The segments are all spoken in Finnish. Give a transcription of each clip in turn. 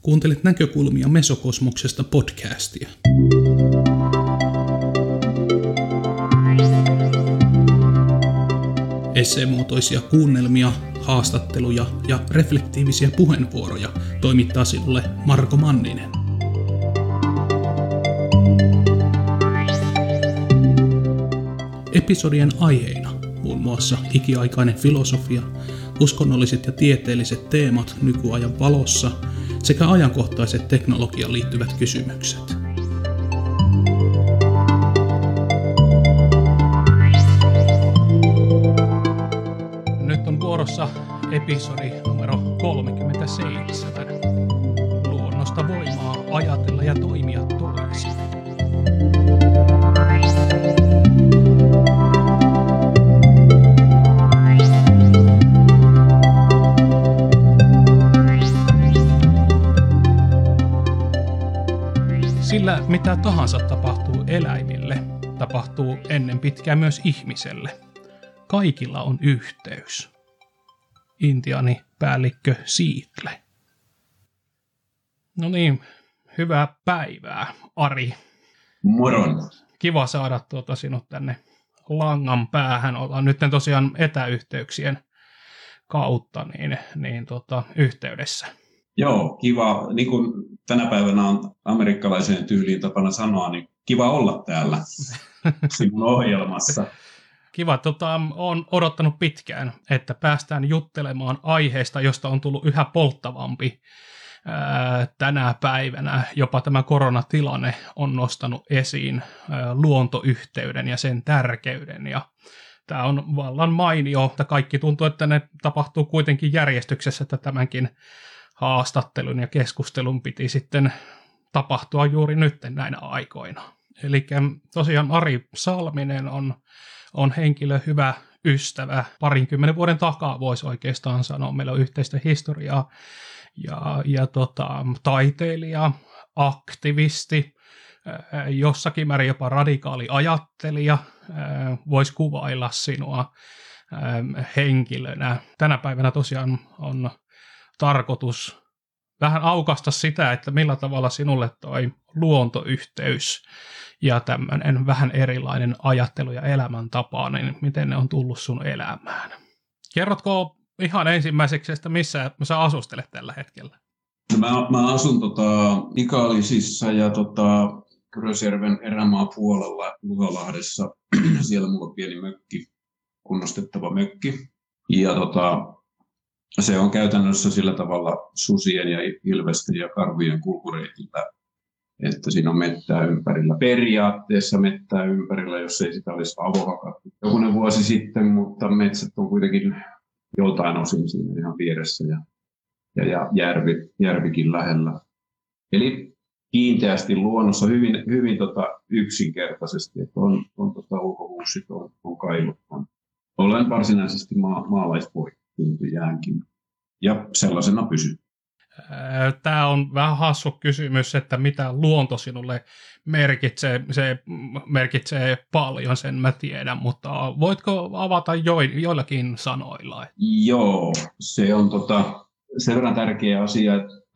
Kuuntelet Näkökulmia Mesokosmoksesta podcastia. Esseemuotoisia kuunnelmia, haastatteluja ja reflektiivisiä puheenvuoroja toimittaa sinulle Marko Manninen. Episodien aiheina muun muassa ikiaikainen filosofia, uskonnolliset ja tieteelliset teemat nykyajan valossa sekä ajankohtaiset teknologiaan liittyvät kysymykset. Nyt on vuorossa episodi numero 37. Luonnosta voimaa ajatella ja toimia toisin. Sillä mitä tahansa tapahtuu eläimille, tapahtuu ennen pitkää myös ihmiselle. Kaikilla on yhteys. Intiaani päällikkö Seatle. No niin, hyvää päivää, Ari. Moron. Kiva saada sinut tänne langan päähän. Ollaan nyt tosiaan etäyhteyksien kautta yhteydessä. Joo, kiva. Niin kuin tänä päivänä on amerikkalaiseen tyyliin tapana sanoa, niin kiva olla täällä sinun ohjelmassa. Kiva. Olen odottanut pitkään, että päästään juttelemaan aiheesta, josta on tullut yhä polttavampi tänä päivänä. Jopa tämä koronatilanne on nostanut esiin luontoyhteyden ja sen tärkeyden. Ja tämä on vallan mainio, että kaikki tuntuu, että ne tapahtuu kuitenkin järjestyksessä, että tämänkin haastattelun ja keskustelun piti sitten tapahtua juuri nyt näinä aikoina. Eli tosiaan Ari Salminen on henkilö, hyvä ystävä. 20 vuoden takaa voisi oikeastaan sanoa. Meillä on yhteistä historiaa ja taiteilija, aktivisti, jossakin määrin jopa radikaali ajattelija. Voisi kuvailla sinua henkilönä. Tänä päivänä tosiaan on tarkoitus vähän aukaista sitä, että millä tavalla sinulle toi luontoyhteys ja tämmöinen vähän erilainen ajattelu ja elämäntapa, niin miten ne on tullut sun elämään. Kerrotko ihan ensimmäiseksi, että missä sä asustelet tällä hetkellä? Mä asun Ikaalisissa ja Kyrösjärven erämaapuolella Luhalahdessa. Siellä mulla on pieni mökki, kunnostettava mökki. Ja se on käytännössä sillä tavalla susien ja ilvesten ja karhujen kulkureitillä, että siinä on mettää ympärillä. Periaatteessa mettää ympärillä, jos ei sitä olisi avohakattu jokunen vuosi sitten, mutta metsät on kuitenkin joltain osin siinä ihan vieressä ja järvikin lähellä. Eli kiinteästi luonnossa hyvin yksinkertaisesti, että on ulkohuussit, on kailut. Olen varsinaisesti maalaispoika. Jäänkin. Ja sellaisena pysyy. Tämä on vähän hassu kysymys, että mitä luonto sinulle merkitsee. Se merkitsee paljon, sen mä tiedän, mutta voitko avata joillakin sanoilla? Joo, se on sen verran tärkeä asia,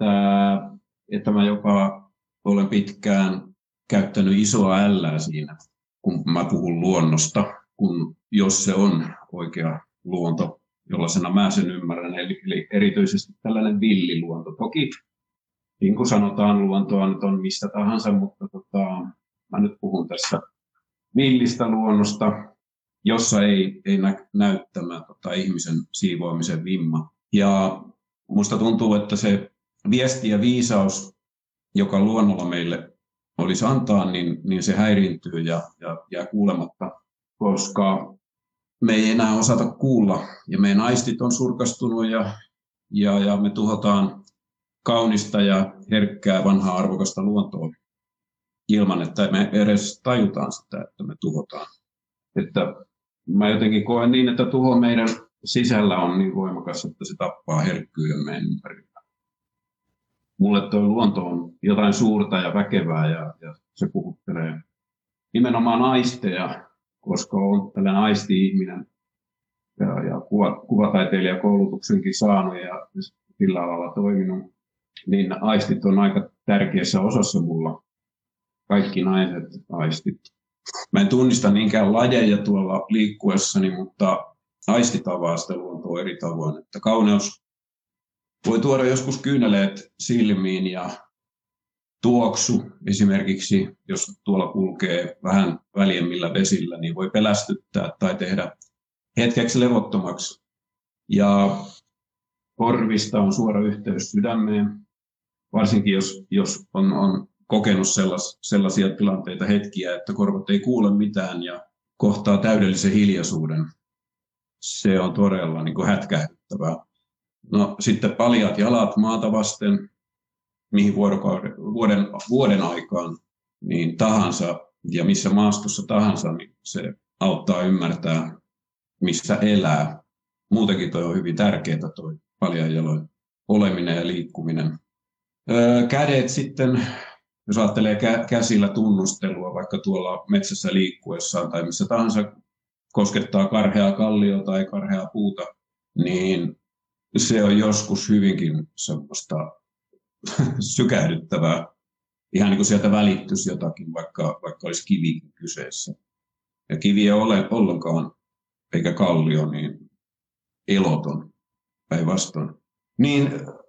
että mä jopa olen pitkään käyttänyt isoa ällää siinä, kun mä puhun luonnosta, kun jos se on oikea luonto, jollaisena mä sen ymmärrän, eli erityisesti tällainen villiluonto. Toki, niin kuin sanotaan, luontoa nyt on mistä tahansa, mutta mä nyt puhun tässä villistä luonnosta, jossa ei näy tämä ihmisen siivoamisen vimma. Ja musta tuntuu, että se viesti ja viisaus, joka luonnolla meille olisi antaa, niin se häiriintyy ja jää kuulematta, koska me ei enää osata kuulla ja meidän aistit on surkastunut ja me tuhotaan kaunista ja herkkää vanhaa arvokasta luontoa ilman, että me edes tajutaan sitä, että me tuhotaan. Että mä jotenkin koen niin, että tuho meidän sisällä on niin voimakas, että se tappaa herkkyyden meidän ympärillä. Mulle tuo luonto on jotain suurta ja väkevää ja se puhuttelee nimenomaan aisteja, koska olen tällainen aisti-ihminen ja kuvataiteilijakoulutuksenkin saanut ja sillä alalla toiminut. niin aistit on aika tärkeässä osassa mulla. Kaikki naiset aistit. Mä en tunnista niinkään lajeja tuolla liikkuessani, mutta aistit avaa sitä luontoa eri tavoin. Että kauneus voi tuoda joskus kyyneleet silmiin ja tuoksu esimerkiksi, jos tuolla kulkee vähän väljemmillä vesillä, niin voi pelästyttää tai tehdä hetkeksi levottomaksi. Ja korvista on suora yhteys sydämeen, varsinkin jos on kokenut sellaisia tilanteita, hetkiä, että korvat ei kuule mitään ja kohtaa täydellisen hiljaisuuden. Se on todella niin kuin hätkähdyttävää. No sitten paljaat jalat maata vasten, mihin vuoden aikaan niin tahansa ja missä maastossa tahansa, niin se auttaa ymmärtää, missä elää. Muutenkin toi on hyvin tärkeää toi paljain jaloin oleminen ja liikkuminen. Kädet sitten, jos ajattelee käsillä tunnustelua, vaikka tuolla metsässä liikkuessaan tai missä tahansa koskettaa karheaa kallioa tai karheaa puuta, niin se on joskus hyvinkin semmoista sykähdyttävää. Ihan niin kuin sieltä välittyisi jotakin, vaikka olisi kivikin kyseessä. Ja kivi ei ole ollenkaan, eikä kallio, niin eloton päinvastoin. Niin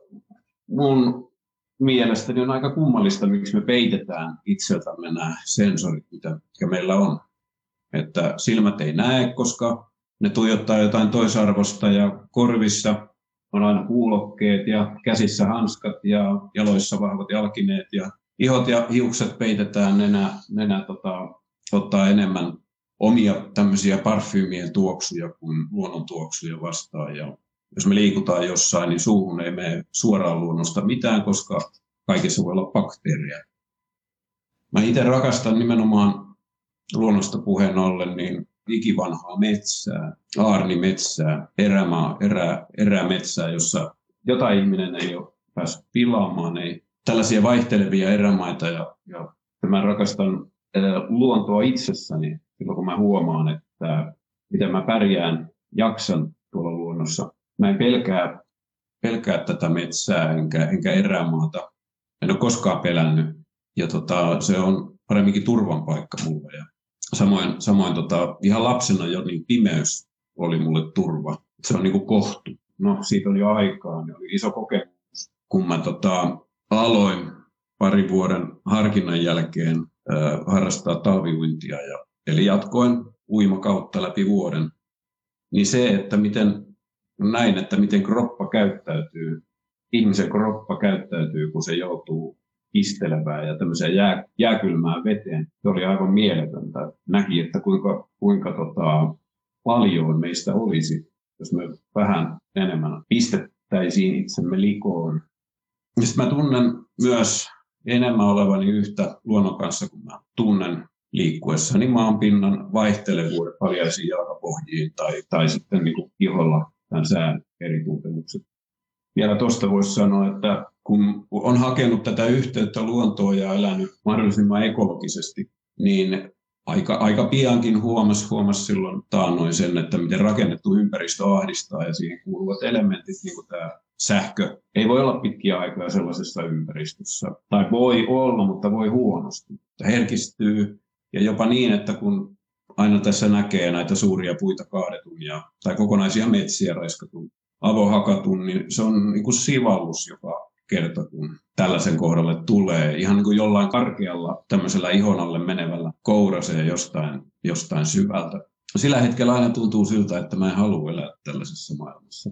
mun mielestäni on aika kummallista, miksi me peitetään itseltämme nämä sensorit, mitkä meillä on. Että silmät ei näe, koska ne tuijottaa jotain toisarvosta ja korvissa on aina kuulokkeet ja käsissä hanskat ja jaloissa vahvat jalkineet ja ihot ja hiukset peitetään, nenä ottaa enemmän omia tämmöisiä parfyymien tuoksuja kuin luonnon tuoksuja vastaan. Ja jos me liikutaan jossain, niin suuhun ei mene suoraan luonnosta mitään, koska kaikessa voi olla bakteereja. Mä itse rakastan nimenomaan luonnosta puheen ollen niin ikivanhaa metsää, aarnimetsää, erämetsää, jossa jotain ihminen ei ole päässyt pilaamaan. Ei. Tällaisia vaihtelevia erämaita ja mä rakastan luontoa itsessäni, silloin kun mä huomaan, että miten mä pärjään, jaksan tuolla luonnossa. Mä en pelkää tätä metsää enkä erämaata. En ole koskaan pelännyt ja se on paremminkin turvan paikka mulle. Ja samoin ihan lapsena jo niin pimeys oli mulle turva. Se on niin kuin kohtu. No siitä on jo aikaa, niin oli iso kokemus, kun mä aloin parin vuoden harkinnan jälkeen harrastaa talviuintia. Eli jatkoin uimakautta läpi vuoden. Niin se, että miten kroppa käyttäytyy, ihmisen kroppa käyttäytyy, kun se joutuu istelevään ja tämmöiseen jääkylmään veteen. Se oli aivan mieletöntä. Näki, että kuinka paljon meistä olisi, jos me vähän enemmän pistettäisiin itsemme likoon. Ja sitten mä tunnen myös enemmän olevani yhtä luonnon kanssa, kun mä tunnen liikkuessani maanpinnan vaihtelevuuden paljaisiin jalkapohjiin tai sitten niin kuin iholla tämän sään eri tuntemukset. Vielä tuosta voisi sanoa, että kun on hakenut tätä yhteyttä luontoon ja elänyt mahdollisimman ekologisesti, niin aika piankin huomasi silloin taannoin sen, että miten rakennettu ympäristö ahdistaa ja siihen kuuluvat elementit, niin kuin tämä sähkö. Ei voi olla pitkiä aikoja sellaisessa ympäristössä. Tai voi olla, mutta voi huonosti. Herkistyy ja jopa niin, että kun aina tässä näkee näitä suuria puita kaadetun tai kokonaisia metsiä raiskatun, avohakatun, niin se on niin kuin sivallus joka kerta, kun tällaisen kohdalle tulee. Ihan niin kuin jollain karkealla tämmöisellä ihon alle menevällä kourasee jostain syvältä. Sillä hetkellä aina tuntuu siltä, että mä en halua elää tällaisessa maailmassa.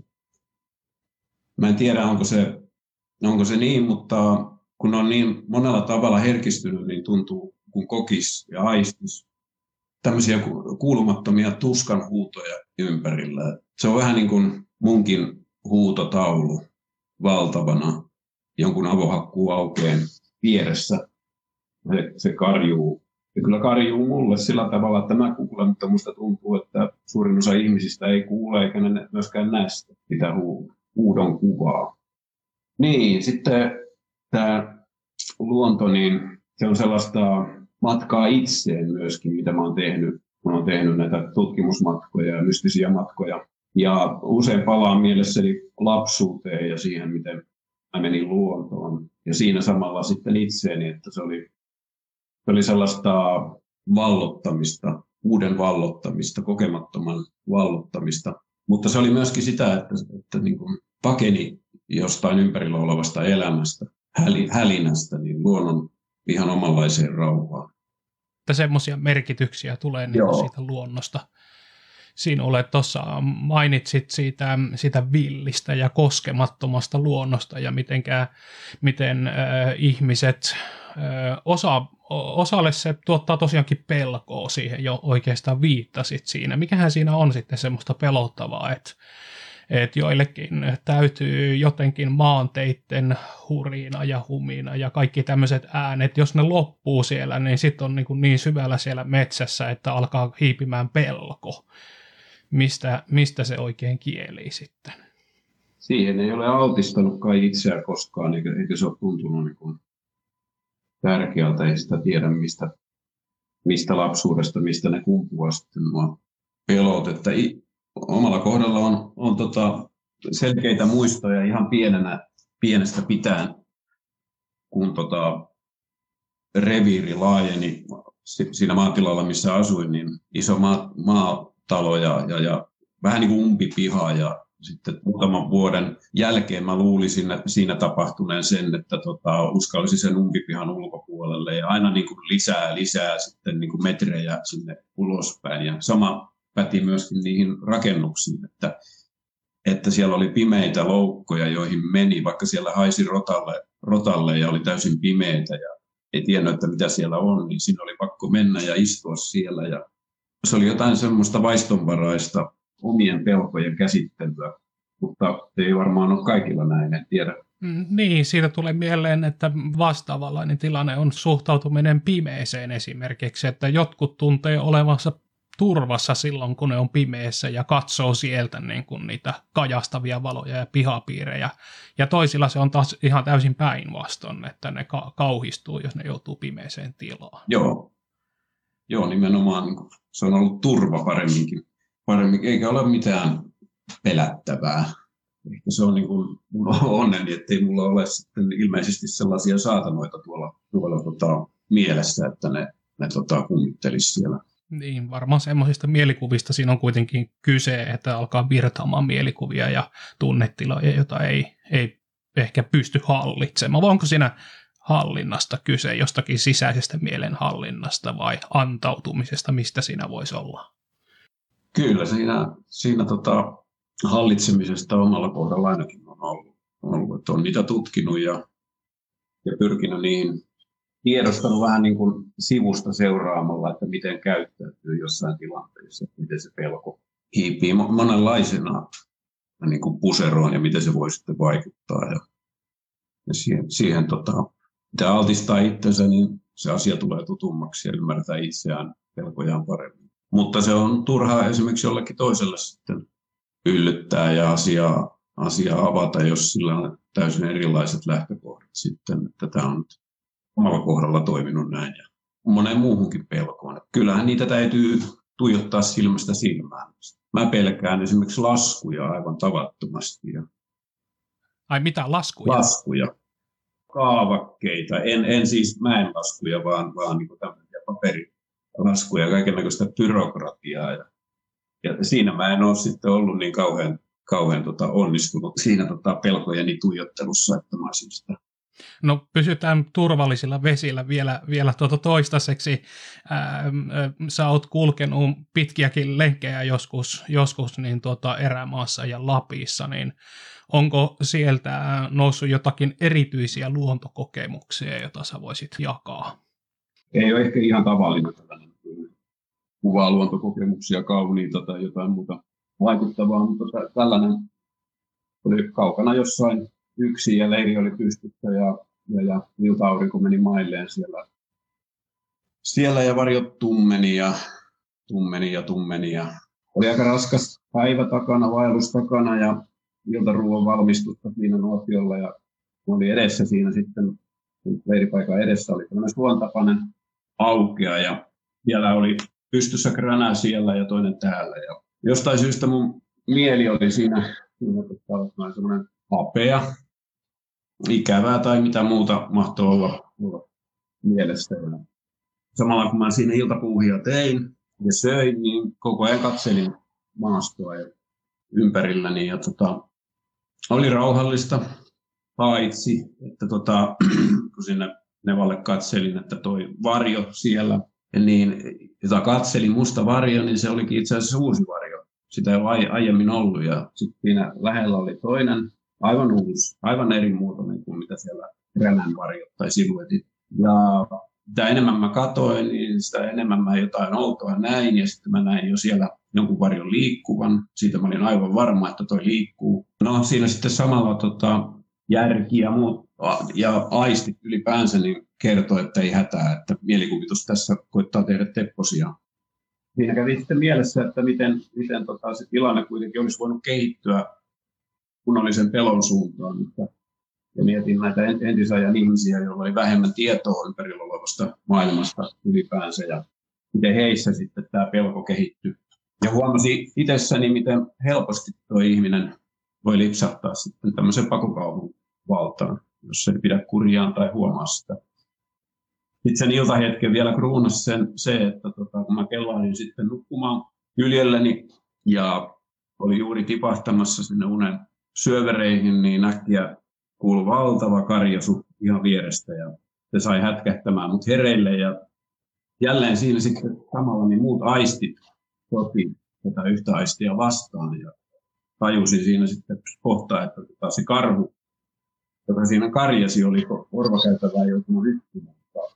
Mä en tiedä, onko se niin, mutta kun on niin monella tavalla herkistynyt, niin tuntuu, kun kokis ja aistis tämmöisiä kuulumattomia tuskanhuutoja ympärillä. Se on vähän niin kuin munkin huutotaulu valtavana jonkun avohakkuuaukeen vieressä. Se karjuu. Ja kyllä karjuu mulle sillä tavalla, että mä kuulen, mutta musta tuntuu, että suurin osa ihmisistä ei kuule eikä ne myöskään näe sitä huudon kuvaa. Niin, sitten tämä luonto, niin se on sellaista matkaa itseen myöskin, mitä mä oon tehnyt. Mä oon tehnyt näitä tutkimusmatkoja ja mystisiä matkoja. Ja usein palaan mielessäni lapsuuteen ja siihen, miten mä menin luontoon. Ja siinä samalla sitten itseeni, että se oli sellaista vallottamista, uuden vallottamista, kokemattoman vallottamista. Mutta se oli myöskin sitä, että niin kuin pakeni jostain ympärillä olevasta elämästä, hälinästä, niin luonnon ihan omanlaiseen rauhaan. Että semmoisia merkityksiä tulee niin kuin siitä luonnosta. Siinä olet tuossa, mainitsit siitä villistä ja koskemattomasta luonnosta ja miten ihmiset, osalle se tuottaa tosiaankin pelkoa, siihen jo oikeastaan viittasit siinä. Mikähän siinä on sitten semmoista pelottavaa, että joillekin täytyy jotenkin maanteitten hurina ja humina ja kaikki tämmöiset äänet, jos ne loppuu siellä, niin sitten on niin syvällä siellä metsässä, että alkaa hiipimään pelko. Mistä se oikein kielii sitten? Siihen ei ole altistanutkaan itseään koskaan, eikä se ole tuntunut niin kuin tärkeältä, ei sitä tiedä mistä lapsuudesta, mistä ne kumpuaa sitten nuo pelot. Että omalla kohdalla on selkeitä muistoja ihan pienestä pitäen, kun reviiri laajeni siinä maatilalla, missä asuin, niin iso maatalo ja vähän niin kuin umpipiha ja sitten muutaman vuoden jälkeen mä luulisin, että siinä tapahtuneen sen, että uskallisin sen umpipihan ulkopuolelle ja aina niin kuin lisää sitten niin kuin metrejä sinne ulospäin. Ja sama päti myöskin niihin rakennuksiin, että siellä oli pimeitä loukkoja, joihin meni, vaikka siellä haisi rotalle ja oli täysin pimeitä ja ei tiennyt, että mitä siellä on, niin siinä oli pakko mennä ja istua siellä. Ja se oli jotain semmoista vaistonvaraista omien pelkojen käsittelyä, mutta ei varmaan ole kaikilla näin, en tiedä. Niin, siitä tulee mieleen, että vastaavanlainen tilanne on suhtautuminen pimeeseen esimerkiksi, että jotkut tuntee olevansa turvassa silloin, kun ne on pimeässä ja katsoo sieltä niin kuin niitä kajastavia valoja ja pihapiirejä. Ja toisilla se on taas ihan täysin päinvastoin, että ne kauhistuu, jos ne joutuu pimeeseen tilaan. Joo, nimenomaan niin kuin, se on ollut turva paremminkin, eikä ole mitään pelättävää. Ehkä se on niin kuin mun onneni, ettei mulla ole sitten ilmeisesti sellaisia saatanoita tuolla mielessä, että ne kummittelisi siellä. Niin, varmaan semmoisista mielikuvista siinä on kuitenkin kyse, että alkaa virtaamaan mielikuvia ja tunnetiloja, joita ei ehkä pysty hallitsemaan. Vai onko siinä hallinnasta kyse, jostakin sisäisestä mielenhallinnasta vai antautumisesta, mistä siinä voisi olla? Kyllä, siinä hallitsemisesta omalla kohdalla ainakin on ollut, että on niitä tutkinut ja pyrkinyt niihin tiedostanut vähän niin kuin sivusta seuraamalla, että miten käyttäytyy jossain tilanteessa, että miten se pelko hiipii monenlaisena niin kuin puseroon ja miten se voi sitten vaikuttaa. Ja siihen mitä altistaa itsensä, niin se asia tulee tutummaksi ja ymmärtää itseään pelkojaan paremmin. Mutta se on turhaa esimerkiksi jollekin toiselle sitten yllyttää ja asiaa avata, jos sillä on täysin erilaiset lähtökohdat sitten, että tämä on omalla kohdalla toiminut näin ja moneen muuhunkin pelkoon. Kyllähän niitä täytyy tuijottaa silmästä silmään. Mä pelkään esimerkiksi laskuja aivan tavattomasti. Ai mitä laskuja? Laskuja, kaavakkeita, en siis mäenlaskuja, vaan niin kuin tämmöisiä paperilaskuja, kaikennäköistä byrokratiaa. Ja siinä mä en ole sitten ollut niin kauhean onnistunut siinä pelkojeni tuijottelussa, että mä olisin sitä. No pysytään turvallisilla vesillä vielä toistaiseksi. Sä oot kulkenut pitkiäkin lenkkejä joskus niin erämaassa ja Lapissa, niin onko sieltä noussut jotakin erityisiä luontokokemuksia, joita sä voisit jakaa? Ei ole ehkä ihan tavallinen tällainen kuvaa luontokokemuksia, kauniita tai jotain muuta vaikuttavaa, mutta tällainen oli kaukana jossain yksin ja leiri oli pystyssä ja ilta-aurinko meni mailleen siellä ja varjot tummeni ja oli aika raskas päivä takana, vaellus takana ja iltaruuan valmistusta siinä nuotiolla ja oli edessä siinä sitten, leiripaikan edessä oli tämmöinen suontapainen aukea ja siellä oli pystyssä kränä siellä ja toinen täällä ja jostain syystä mun mieli oli siinä semmoinen hapea. ikävää tai mitä muuta mahtoi olla mielessä. Ja samalla kun mä siinä iltapuuhia tein ja söin, niin koko ajan katselin maastoa ja ympärilläni. Ja oli rauhallista, paitsi että kun sinne Nevalle katselin, että toi varjo siellä, niin jota katselin, musta varjo, niin se olikin itse asiassa uusi varjo. Sitä ei ole aiemmin ollut, ja sitten siinä lähellä oli toinen, aivan uusi, aivan eri muotoinen kuin mitä siellä Ränän varjot tai siluetit. Ja mitä enemmän mä katoin, niin sitä enemmän mä jotain outoa näin, ja sitten mä näin jo siellä jonkun varjon liikkuvan. Siitä mä olin aivan varma, että toi liikkuu. No siinä sitten samalla järki ja muut ja aistit ylipäänsä niin kertoo, että ei hätää, että mielikuvitus tässä koittaa tehdä tepposia. Siinä kävi sitten mielessä, että miten se tilanne kuitenkin olisi voinut kehittyä kunnollisen pelon suuntaan. Ja mietin näitä entisajan ihmisiä, joilla oli vähemmän tietoa ympärillä olevasta maailmasta ylipäänsä ja miten heissä sitten tämä pelko kehittyi. Ja huomasin itsessäni, miten helposti tuo ihminen voi lipsahtaa sitten tämmöisen pakokauhun valtaan, jos ei pidä kurjaan tai huomaa sitä. Sitten sen iltahetken vielä kruunasi se, että kun mä kellailin sitten nukkumaan kyljelleni ja oli juuri tipahtamassa sinne unen syövereihin, niin äkkiä kuului valtava karjasu ihan vierestä ja se sai hätkähtämään mut hereille ja jälleen siinä sitten samalla niin muut aistit sopi tätä yhtä aistia vastaan ja tajusin siinä sitten kohtaa, että se karhu, joka siinä karjasi, oli korvakäytävää joutunut yhtymään.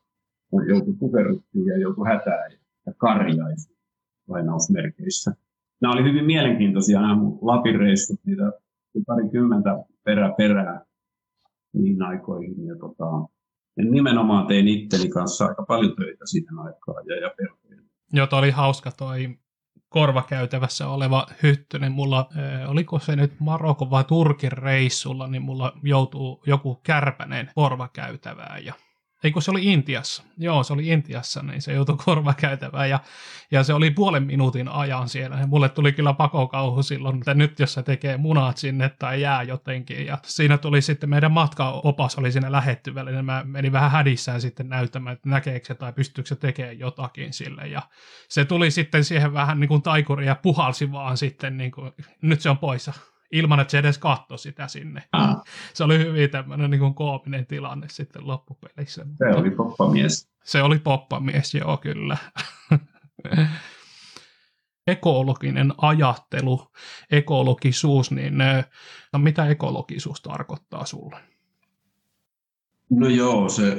Joutui pukerruttiin ja joutui hätään ja karjaisi lainausmerkeissä. Nämä oli hyvin mielenkiintoisia nämä mun Lapin-reissut, niitä parikymmentä perää niihin aikoihin. Ja nimenomaan tein itteni kanssa aika paljon töitä siihen aikaan ja perheen. Joo, toi oli hauska toi korvakäytävässä oleva Hyttynen. Mulla, oliko se nyt Marokon vai Turkin reissulla, niin mulla joutuu joku kärpänen korvakäytävään ja eikö se oli Intiassa? Joo, se oli Intiassa, niin se joutui korvakäytävään ja se oli 0,5 minuutin ajan siellä. Ja mulle tuli kyllä pakokauhu silloin, että nyt jos se tekee munat sinne tai jää jotenkin. Ja siinä tuli sitten meidän matkaopas oli siinä lähettyvällä, niin mä menin vähän hädissään sitten näyttämään, että näkeekö se tai pystyykö se tekemään jotakin sille. Ja se tuli sitten siihen vähän niin kuin taikuri ja puhalsi vaan sitten, niin kuin, nyt se on poissa. Ilman, että se edes katsoi sitä sinne. Se oli hyvin tämmöinen niin kuin koominen tilanne sitten loppupelissä. Se oli poppamies. Se oli poppamies, joo kyllä. Ekologinen ajattelu, ekologisuus, niin mitä ekologisuus tarkoittaa sulle? No joo, se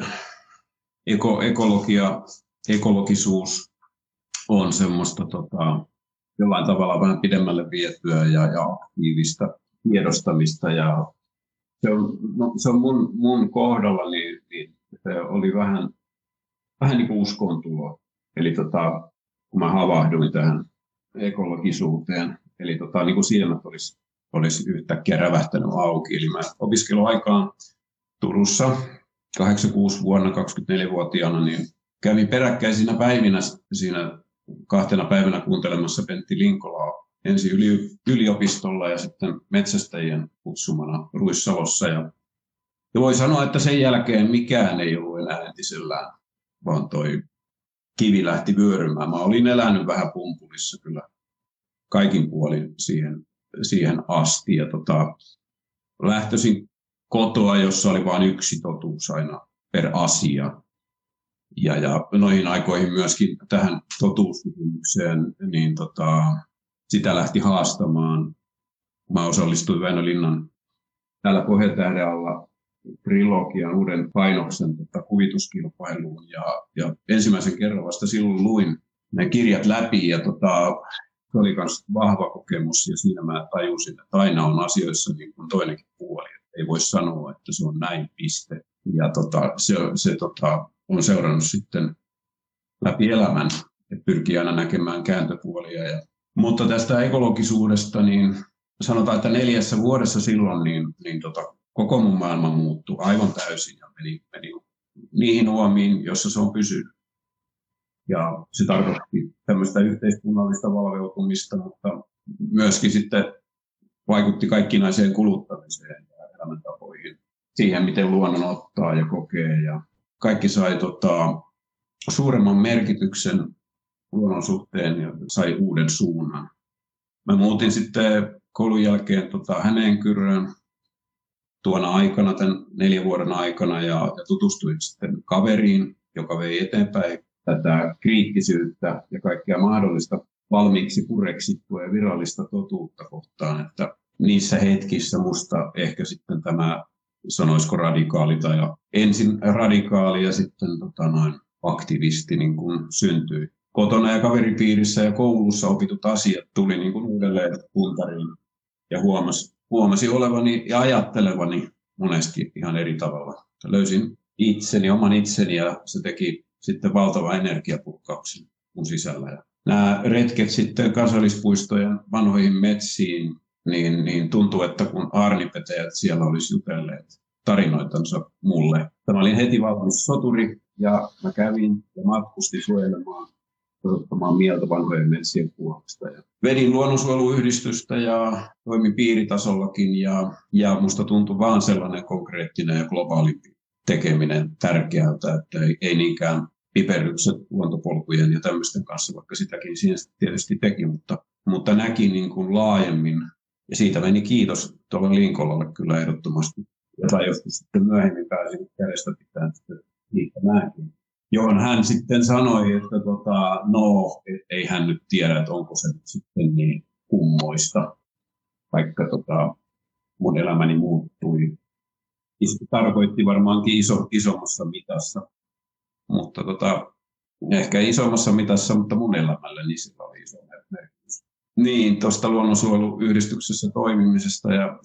ekologisuus on semmoista jollain tavalla vähän pidemmälle vietyä ja aktiivista tiedostamista. Ja se on mun kohdalla, niin se oli vähän niin kuin uskontulo. Eli kun mä havahduin tähän ekologisuuteen, eli niin kuin silmät olisi yhtäkkiä rävähtänyt auki. Eli mä opiskeluaikaan Turussa 86 vuonna 24-vuotiaana, niin kävin peräkkäisinä päivinä siinä 2 päivänä kuuntelemassa Pentti Linkolaa ensin yliopistolla ja sitten metsästäjien kutsumana Ruissalossa. Ja voi sanoa, että sen jälkeen mikään ei ollut enää entisellään, vaan toi kivi lähti vyörymään. Mä olin elänyt vähän pumpulissa kyllä kaikin puolin siihen asti. Ja lähtöisin kotoa, jossa oli vain yksi totuus aina per asia. Ja noihin aikoihin myöskin tähän totuuskysymykseen, niin sitä lähti haastamaan. Mä osallistuin Väinö Linnan täällä Pohjantähden alla trilogian uuden painoksen kuvituskilpailuun. Ja ensimmäisen kerran vasta silloin luin ne kirjat läpi ja se oli myös vahva kokemus ja siinä mä tajusin, että aina on asioissa niin kuin toinenkin puoli. Ei voi sanoa, että se on näin piste. Ja se on seurannut sitten läpi elämän, että pyrkii aina näkemään kääntöpuolia. Mutta tästä ekologisuudesta, niin sanotaan, että 4 vuodessa silloin niin koko mun maailma muuttui aivan täysin ja meni niihin uomiin, joissa se on pysynyt. Ja se tarkoitti tämmöistä yhteiskunnallista valveutumista, mutta myöskin sitten vaikutti kaikkinaiseen kuluttamiseen ja elämäntapoihin. siihen, miten luonnon ottaa ja kokee. Ja kaikki sai suuremman merkityksen luonnon suhteen ja sai uuden suunnan. Mä muutin sitten koulun jälkeen Hämeenkyröön tuona aikana, tämän 4 vuoden aikana, ja tutustuin sitten kaveriin, joka vei eteenpäin tätä kriittisyyttä ja kaikkea mahdollista valmiiksi pureksittua ja virallista totuutta kohtaan, että niissä hetkissä musta ehkä sitten tämä, sanoisiko radikaali tai ensin radikaali ja sitten aktivisti niin kuin syntyi. Kotona ja kaveripiirissä ja koulussa opitut asiat tuli niin kuin uudelleen puntariin ja huomasi olevani ja ajattelevani monesti ihan eri tavalla. Löysin oman itseni ja se teki sitten valtava energiapurkauksen mun sisällä. Nämä retket sitten kansallispuistojen vanhoihin metsiin, niin tuntuu, että kun aarnipetäjät siellä olisi jutelleet tarinoitansa mulle. Mä olin heti valmis soturi ja mä kävin ja matkustin suojelemaan, osoittamaan mieltä vanhojen metsien puolesta. Ja vedin luonnonsuojeluyhdistystä ja toimin piiritasollakin ja musta tuntui vaan sellainen konkreettinen ja globaali tekeminen tärkeältä, että ei niinkään piperrykset luontopolkujen ja tämmöisten kanssa, vaikka sitäkin siinä tietysti teki, mutta näki niin kuin laajemmin. Ja siitä meni kiitos tuolla Linkolalle kyllä ehdottomasti, jota joskus sitten myöhemmin pääsin kädestä pitämään liittämäänkin. Johon hän sitten sanoi, että ei hän nyt tiedä, että onko se nyt sitten niin kummoista, vaikka mun elämäni muuttui. Se tarkoitti varmaankin isommassa mitassa, mutta ehkä isommassa mitassa, mutta mun elämälle niin sillä oli iso merkitys. Niin, tuosta luonnonsuojeluyhdistyksessä toimimisesta ja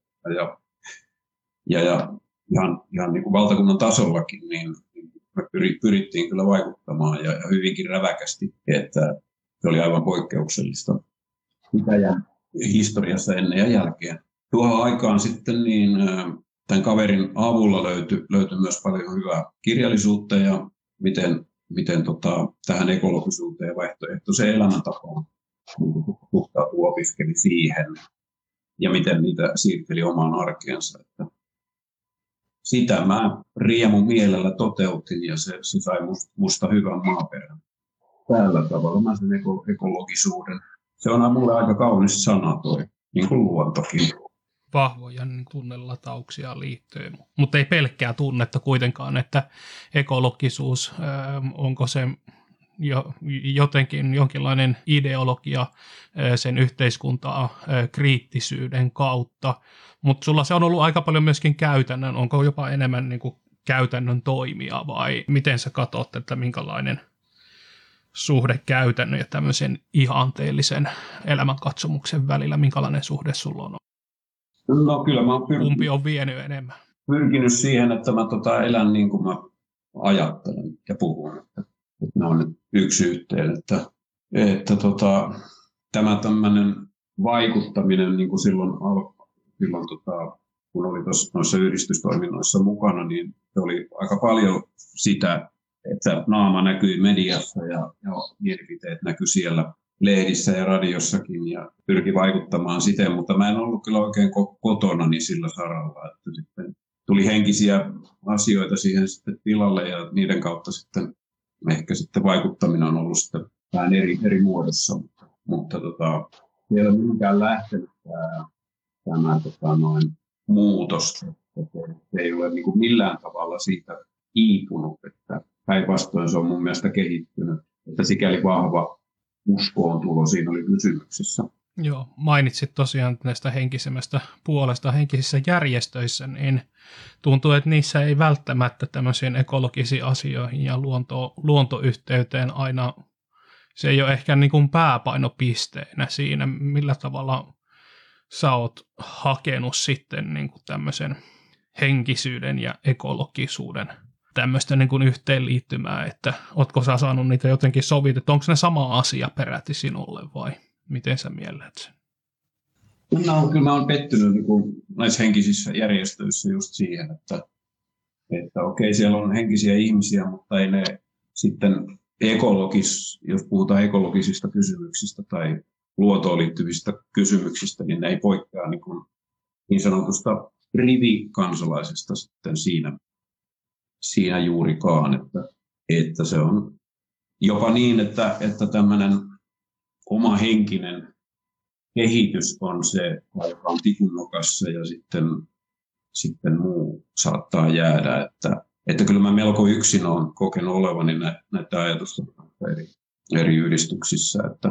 ihan niin kuin valtakunnan tasollakin, niin me pyrittiin kyllä vaikuttamaan ja hyvinkin räväkästi, että se oli aivan poikkeuksellista pitäjän historiassa ennen ja jälkeen. Tuohon aikaan sitten niin tämän kaverin avulla löytyi myös paljon hyvää kirjallisuutta ja miten tähän ekologisuuteen ja vaihtoehtoiseen elämäntapaan suhtautuu opiskeli siihen ja miten niitä siirteli omaan arkeensa. Että sitä mä riemun mielellä toteutin ja se sai musta hyvän maaperän. Tällä tavalla mä sen ekologisuuden. Se on mulle aika kaunis sana toi, niin kuin luontokin. Vahvoja tunnelatauksia liittyy, mutta ei pelkkää tunnetta kuitenkaan, että ekologisuus, onko se jotenkin jonkinlainen ideologia sen yhteiskuntaa kriittisyyden kautta, mutta sulla se on ollut aika paljon myöskin käytännön, onko jopa enemmän niin kuin käytännön toimia vai miten sä katsot, että minkälainen suhde käytännön ja tämmöisen ihanteellisen elämänkatsomuksen välillä, minkälainen suhde sulla on? No kyllä mä oon kumpi on vienyt enemmän? Pyrkinyt siihen, että mä elän niin kuin mä ajattelen ja puhun. Että ne on yksi yhteen. Että tämä tämmöinen vaikuttaminen niin kuin silloin kun oli noissa yhdistystoiminnoissa mukana, niin se oli aika paljon sitä, että naama näkyi mediassa ja mielipiteet näkyi siellä lehdissä ja radiossakin ja pyrki vaikuttamaan siten, mutta mä en ollut kyllä oikein kotona niin sillä saralla, että sitten tuli henkisiä asioita siihen sitten tilalle ja niiden kautta sitten ehkä sitten vaikuttaminen on ollut sitten vähän eri muodossa, mutta ei ole mihinkään lähtenyt tämä muutos, se ei ole niin kuin millään tavalla siitä hiipunut, että päinvastoin se on mun mielestä kehittynyt, että sikäli vahva uskoon tulo siinä oli kysymyksessä. Joo, mainitsit tosiaan näistä henkisemmästä puolesta henkisissä järjestöissä, niin tuntuu, että niissä ei välttämättä tämmöisiin ekologisiin asioihin ja luontoyhteyteen aina, se ei ole ehkä niin kuin pääpainopisteenä siinä, millä tavalla sä oot hakenut sitten niin kuin tämmöisen henkisyyden ja ekologisuuden tämmöistä niin kuin yhteenliittymää, että ootko sä saanut niitä jotenkin sovitettua, onko ne sama asia peräti sinulle vai miten sä miellet sen? No, kyllä mä oon pettynyt niin kuin näissä henkisissä järjestöissä just siihen, että okei, siellä on henkisiä ihmisiä, mutta ei ne sitten jos puhutaan ekologisista kysymyksistä tai luontoon liittyvistä kysymyksistä, niin ne ei poikkea niin sanotusta rivi kansalaisesta sitten siinä juurikaan, että se on jopa niin, että tämmöinen oma henkinen kehitys on se, joka on tikun nokassa ja sitten muu saattaa jäädä, että kyllä mä melko yksin olen kokenut olevani näitä ajatusten eri yhdistyksissä, että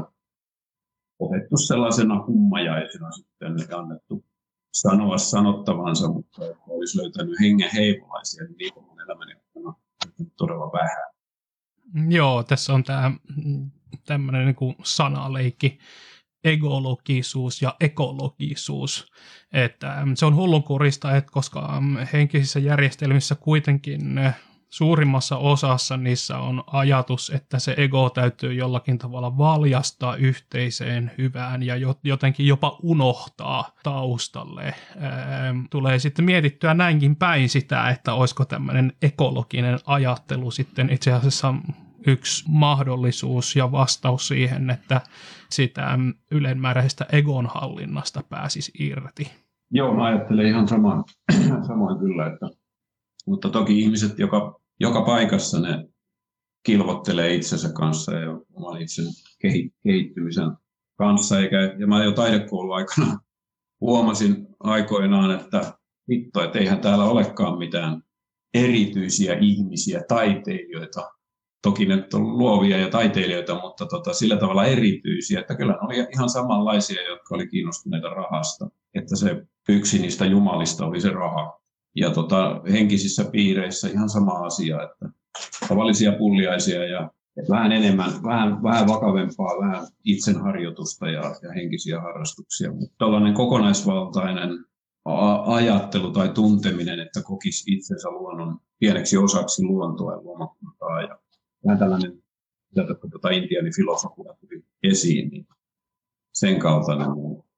otettu sellaisena kummajaisena sitten ja annettu sanoa sanottavansa, mutta olisi löytänyt hengen heivolaisia, niin niitä on elämäni todella vähän. Joo, tässä on tämmöinen niin sanaleikki, egologisuus ja ekologisuus. Että se on hullunkurista, että koska henkisissä järjestelmissä kuitenkin suurimmassa osassa niissä on ajatus, että se ego täytyy jollakin tavalla valjastaa yhteiseen hyvään ja jotenkin jopa unohtaa taustalle. Tulee sitten mietittyä näinkin päin sitä, että olisiko tämmöinen ekologinen ajattelu sitten itse asiassa yksi mahdollisuus ja vastaus siihen, että sitä ylenmääräisestä egon hallinnasta pääsisi irti. Joo, mä ajattelen ihan samoin kyllä, mutta toki ihmiset joka paikassa ne kilvottelee itsensä kanssa ja oman itsen kehittymisen kanssa. Ja mä jo taidekoulun aikana huomasin aikoinaan, että hitto, että eihän täällä olekaan mitään erityisiä ihmisiä, taiteilijoita. Toki ne on luovia ja taiteilijoita, mutta sillä tavalla erityisiä, että kyllä ne oli ihan samanlaisia, jotka oli kiinnostuneita rahasta. Että se yksi niistä jumalista oli se raha. Ja henkisissä piireissä ihan sama asia, että tavallisia pulliaisia ja vähän enemmän, vähän vakavempaa, vähän itsenharjoitusta ja henkisiä harrastuksia. Mutta tällainen kokonaisvaltainen ajattelu tai tunteminen, että kokisi itsensä luonnon pieneksi osaksi luontoa ja luomakuntaa. Ja vähän tällainen, mitä intiaanifilosofia tuli esiin, niin sen kaltainen.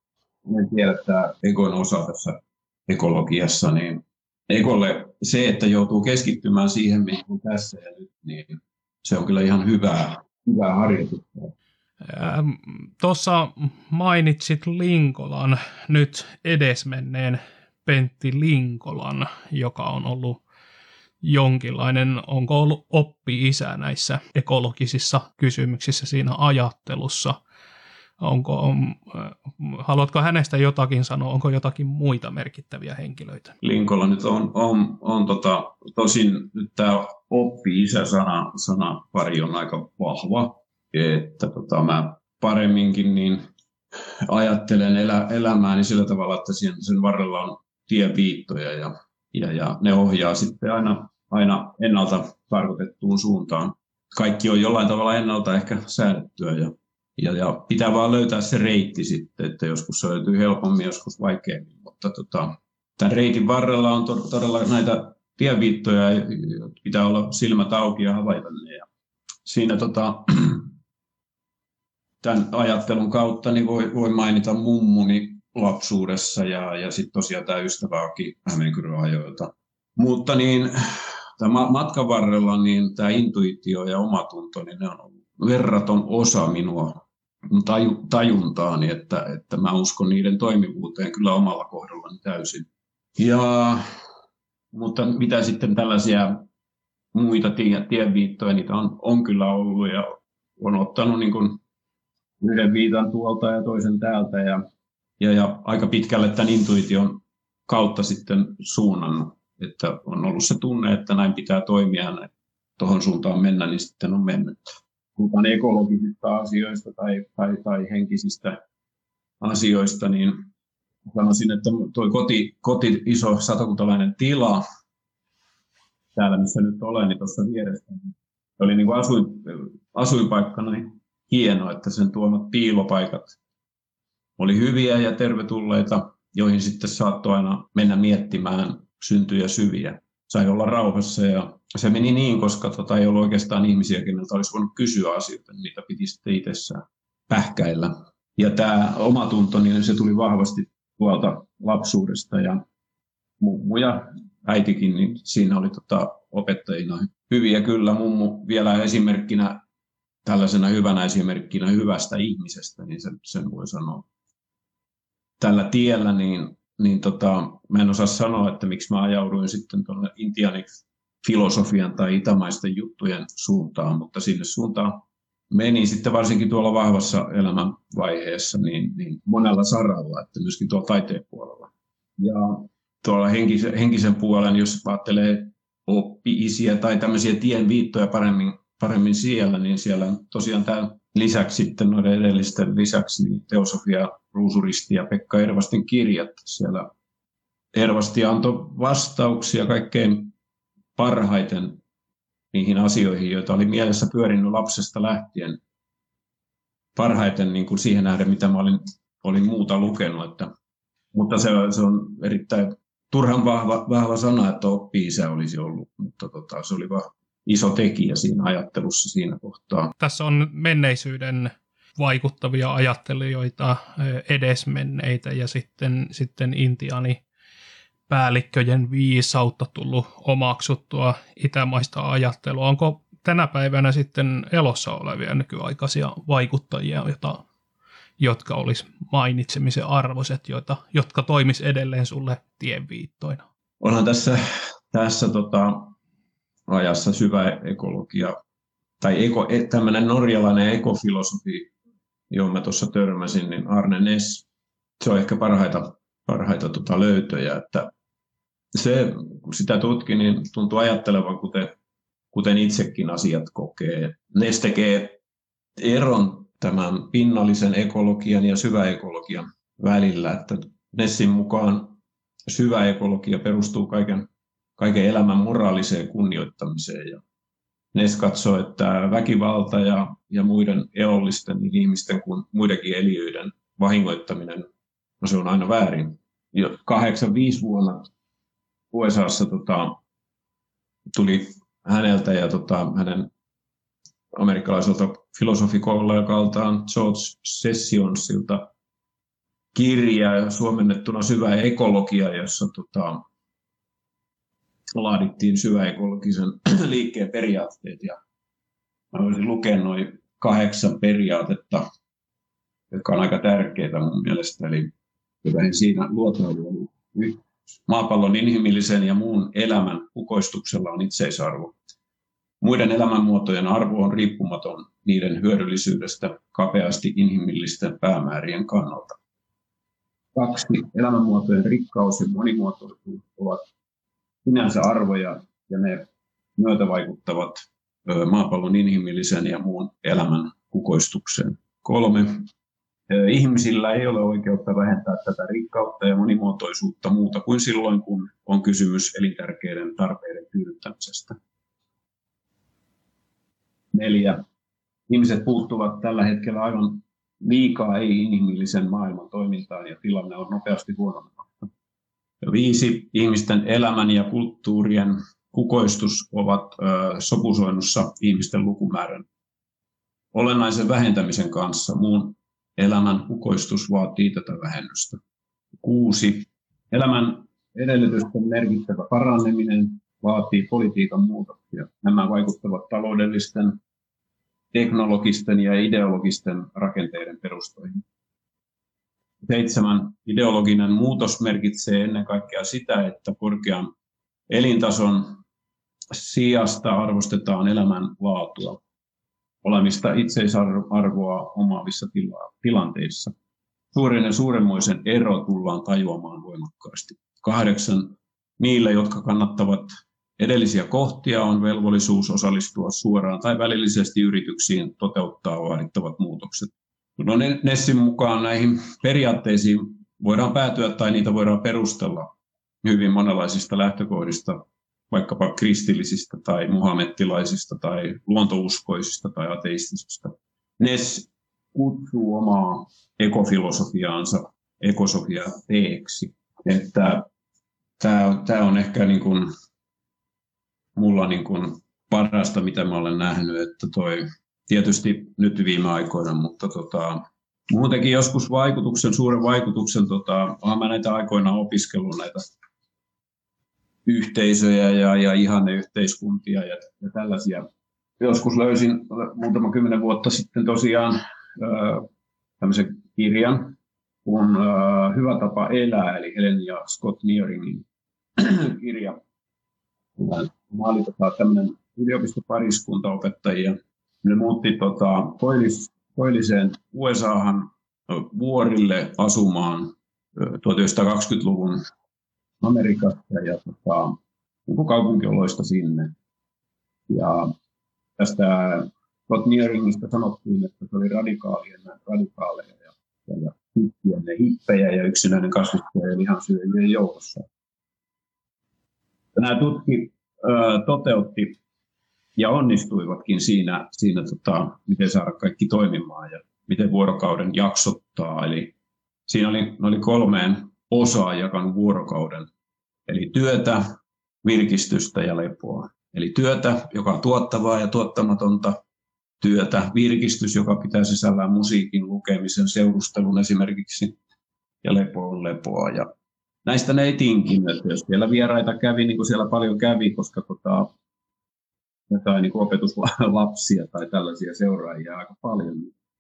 En tiedä, että egon osa tässä ekologiassa, niin egolle se, että joutuu keskittymään siihen, mihin on tässä ja nyt, niin se on kyllä ihan hyvää harjoitusta. Tuossa mainitsit Linkolan, nyt edesmenneen Pentti Linkolan, joka on ollut jonkinlainen, onko ollut oppi-isä näissä ekologisissa kysymyksissä siinä ajattelussa. Haluatko hänestä jotakin sanoa, onko jotakin muita merkittäviä henkilöitä? Linkola nyt on tosin nyt tämä oppi-isä-sana pari on aika vahva, että mä paremminkin niin ajattelen elämääni sillä tavalla, että sen varrella on tienviittoja ja ne ohjaa sitten aina ennalta tarkoitettuun suuntaan. Kaikki on jollain tavalla ennalta ehkä säädettyä ja pitää vaan löytää se reitti sitten, että joskus se löytyy helpommin, joskus vaikeammin. Mutta tämän reitin varrella on todella näitä tienviittoja, pitää olla silmät auki ja havaita ne. Ja siinä tämän ajattelun kautta niin voi mainita mummuni lapsuudessa ja sitten tosiaan tämä ystävä Aki Hämeenkyrön ajoilta. Mutta niin tämän matkan varrella niin tämä intuitio ja omatunto, niin ne on ollut verraton osa minua tajuntaani, että mä uskon niiden toimivuuteen kyllä omalla kohdallani täysin. Mutta mitä sitten tällaisia muita tienviittoja, niitä on kyllä ollut ja on ottanut niin kuin yhden viitan tuolta ja toisen täältä ja aika pitkälle tämän intuition kautta sitten suunnannut, että on ollut se tunne, että näin pitää toimia ja tuohon suuntaan mennä, niin sitten on mennyt. Puhutaan ekologisista asioista tai henkisistä asioista, niin sanoisin, että tuo koti iso satakuntalainen tila, täällä missä nyt olen, niin tuossa vieressä, oli niin kuin asuinpaikkana hieno, että sen tuomat piilopaikat oli hyviä ja tervetulleita, joihin sitten saattoi aina mennä miettimään syntyjä syviä. Sai olla rauhassa ja se meni niin, koska ei ollut oikeastaan ihmisiä, keneltä olisi voinut kysyä asioita, niin niitä piti sitten itsessään pähkäillä. Ja tämä omatunto, niin se tuli vahvasti tuolta lapsuudesta ja mummu ja äitikin, niin siinä oli opettajina hyviä kyllä. Mummu vielä esimerkkinä, tällaisena hyvänä esimerkkinä hyvästä ihmisestä, niin sen voi sanoa. Tällä tiellä niin mä en osaa sanoa, että miksi mä ajauduin sitten tuonne intiaanifilosofian tai itämaisten juttujen suuntaan, mutta sinne suuntaan meni sitten varsinkin tuolla vahvassa elämänvaiheessa niin monella saralla, että myöskin tuolla taiteen puolella. Ja tuolla henkisen puolen, jos ajattelee oppi-isiä tai tämmöisiä tienviittoja paremmin siellä, niin siellä on tosiaan tämä lisäksi sitten noiden edellisten lisäksi niin Teosofia Ruusuristi ja Pekka Ervastin kirjat. Siellä Ervasti antoi vastauksia kaikkein parhaiten niihin asioihin, joita oli mielessä pyörinyt lapsesta lähtien. Parhaiten niin kuin siihen nähden, mitä mä olin muuta lukenut. Mutta se on erittäin turhan vahva sana, että oppi-isä olisi ollut, mutta se oli vaan iso tekijä siinä ajattelussa siinä kohtaa. Tässä on menneisyyden vaikuttavia ajattelijoita, edesmenneitä ja sitten intiaani päällikköjen viisautta tullut omaksuttua itämaista ajattelua. Onko tänä päivänä sitten elossa olevia nykyaikaisia vaikuttajia, jotka olisi mainitsemisen arvoiset, jotka toimis edelleen sulle tienviittoina? Onhan tässä ajassa syvä ekologia, tai tämmöinen norjalainen ekofilosofi, johon mä tuossa törmäsin, niin Arne Næss. Se on ehkä parhaita löytöjä, että se, kun sitä tutki, niin tuntuu ajattelevan, kuten itsekin asiat kokee. Næss tekee eron tämän pinnallisen ekologian ja syväekologian välillä, että Nässin mukaan syvä ekologia perustuu kaiken elämän moraaliseen kunnioittamiseen. Ja Næss katsoo, että väkivalta ja muiden eollisten niin ihmisten kuin muidenkin eliöiden vahingoittaminen, se on aina väärin. Jo 85 vuonna USAssa tuli häneltä ja hänen amerikkalaiselta filosofikollegaltaan George Sessionsilta kirja suomennettuna Syvä ekologia, jossa laadittiin syväekologisen liikkeen periaatteet. Ja mä voisin lukea noin 8 periaatetta, jotka on aika tärkeitä mun mielestä. Eli siinä luotaudu maapallon inhimillisen ja muun elämän kukoistuksella on itseisarvo. Muiden elämänmuotojen arvo on riippumaton niiden hyödyllisyydestä kapeasti inhimillisten päämäärien kannalta. 2. Elämänmuotojen rikkaus ja monimuotoisuus ovat sinänsä arvoja ja ne myötävaikuttavat maapallon inhimillisen ja muun elämän kukoistukseen. 3. Ihmisillä ei ole oikeutta vähentää tätä rikkautta ja monimuotoisuutta muuta kuin silloin, kun on kysymys elintärkeiden tarpeiden tyydyttämisestä. 4. Ihmiset puuttuvat tällä hetkellä aivan liikaa ei-inhimillisen maailman toimintaan ja tilanne on nopeasti huononemassa. 5. Ihmisten elämän ja kulttuurien kukoistus ovat sopusoinnussa ihmisten lukumäärän olennaisen vähentämisen kanssa. Muun elämän kukoistus vaatii tätä vähennystä. 6. Elämän edellytysten merkittävä paraneminen vaatii politiikan muutoksia. Nämä vaikuttavat taloudellisten, teknologisten ja ideologisten rakenteiden perustoihin. 7. Ideologinen muutos merkitsee ennen kaikkea sitä, että korkean elintason sijasta arvostetaan elämän laatua, olemista itseisarvoa omaavissa tilanteissa. Suuren ja suuremmoisen ero tullaan tajuamaan voimakkaasti. 8. Niillä, jotka kannattavat edellisiä kohtia, on velvollisuus osallistua suoraan tai välillisesti yrityksiin toteuttaa vaadittavat muutokset. Nässin mukaan näihin periaatteisiin voidaan päätyä tai niitä voidaan perustella hyvin monenlaisista lähtökohdista, vaikkapa kristillisistä tai muhammettilaisista tai luontouskoisista tai ateistisista. Näss kutsuu omaa ekofilosofiaansa ekosofia-teeksi. Että tämä on ehkä niin kuin mulla niin kuin parasta, mitä mä olen nähnyt, että tietysti nyt viime aikoina, mutta muutenkin joskus suuren vaikutuksen, olen mä näitä aikoina opiskellut näitä yhteisöjä ja ihanneyhteiskuntia ja tällaisia. Joskus löysin muutama 10 vuotta sitten tosiaan tämmöisen kirjan kuin Hyvä tapa elää, eli Helen ja Scott Nearingin kirja. Mä olin tämmöinen yliopistopariskuntaopettajia. Ne muutti koilliseen USAhan vuorille asumaan 1920-luvun Amerikassa ja kaupunkioloista sinne. Ja tästä Scott Nearingista sanottiin, että se oli radikaaleja ja hippejä ja yksinäinen kasvittaja ja lihansyöjien joukossa. Nämä tutkijat toteutti ja onnistuivatkin siinä miten saada kaikki toimimaan ja miten vuorokauden jaksottaa. Eli siinä oli 3 osaa jakanut vuorokauden, eli työtä, virkistystä ja lepoa. Eli työtä, joka on tuottavaa ja tuottamatonta, työtä, virkistys, joka pitää sisällään musiikin, lukemisen, seurustelun esimerkiksi, ja lepo on lepoa. Ja näistä ne ei tinkinyt, jos siellä vieraita kävi, niin kuin siellä paljon kävi, koska jotain niin opetuslapsia tai tällaisia seuraajia aika paljon,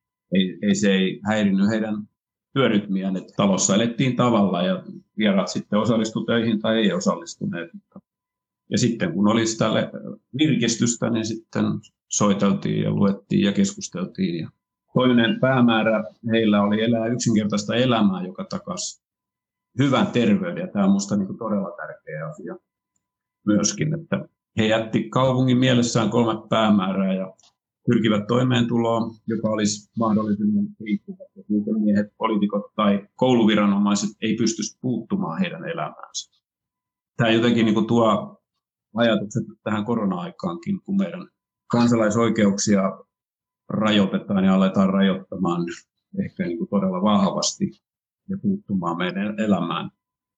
se ei häirinyt heidän työrytmiään, että talossa elettiin tavalla ja vieraat sitten osallistuivat töihin tai ei osallistuneet. Ja sitten kun oli sitä virkistystä, niin sitten soiteltiin ja luettiin ja keskusteltiin. Ja toinen päämäärä heillä oli elää yksinkertaista elämää, joka takasi hyvän terveyden. Ja tämä on minusta niin todella tärkeä asia myöskin, että he jätti kaupungin mielessään 3 päämäärää ja pyrkivät toimeentuloon, joka olisi mahdollisimman riippuvat. Miehet, poliitikot tai kouluviranomaiset ei pystyisi puuttumaan heidän elämäänsä. Tämä jotenkin niin tuo ajatukset tähän korona-aikaankin, kun meidän kansalaisoikeuksia rajoitetaan ja aletaan rajoittamaan ehkä niin todella vahvasti ja puuttumaan meidän elämään.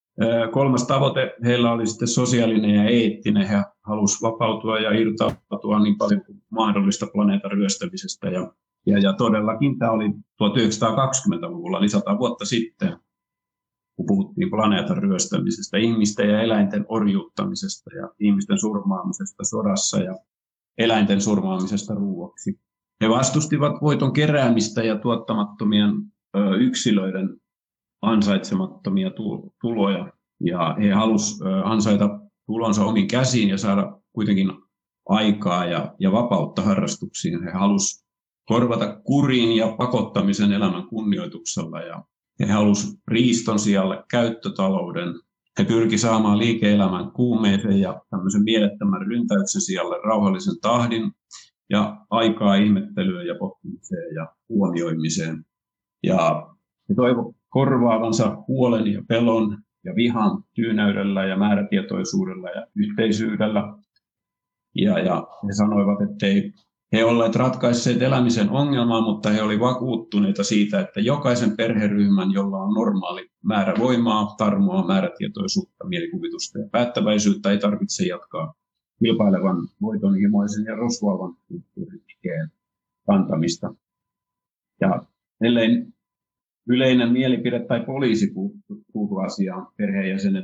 3. tavoite heillä oli sitten sosiaalinen ja eettinen. He halusivat vapautua ja irtautua niin paljon kuin mahdollista planeetan ryöstämisestä. Ja todellakin tämä oli 1920-luvulla, eli 100 vuotta sitten, kun puhuttiin planeetan ryöstämisestä, ihmisten ja eläinten orjuuttamisesta ja ihmisten surmaamisesta sodassa ja eläinten surmaamisesta ruuaksi. He vastustivat voiton keräämistä ja tuottamattomien yksilöiden ansaitsemattomia tuloja. Ja he halusivat ansaita tulonsa omin käsiin ja saada kuitenkin aikaa ja vapautta harrastuksiin. He halusivat korvata kurin ja pakottamisen elämän kunnioituksella ja he halusivat riiston sijalle käyttötalouden. He pyrkivät saamaan liike-elämän kuumeeseen ja tämmöisen mielettömän ryntäyksen sijalle rauhallisen tahdin ja aikaa ihmettelyyn ja pohtimiseen ja huomioimiseen. Ja he toivovat korvaavansa huolen ja pelon ja vihan tyynäydellä ja määrätietoisuudella ja yhteisyydellä. Ja he sanoivat, että he olleet ratkaisseet elämisen ongelmaa, mutta he olivat vakuuttuneita siitä, että jokaisen perheryhmän, jolla on normaali määrä voimaa, tarmoa, määrätietoisuutta, mielikuvitusta ja päättäväisyyttä, ei tarvitse jatkaa kilpailevan voitonhimoisen ja rosvoavan kulttuurikkeen kantamista. Ja ellei yleinen mielipide tai poliisi puutu asiaan, perheenjäsenet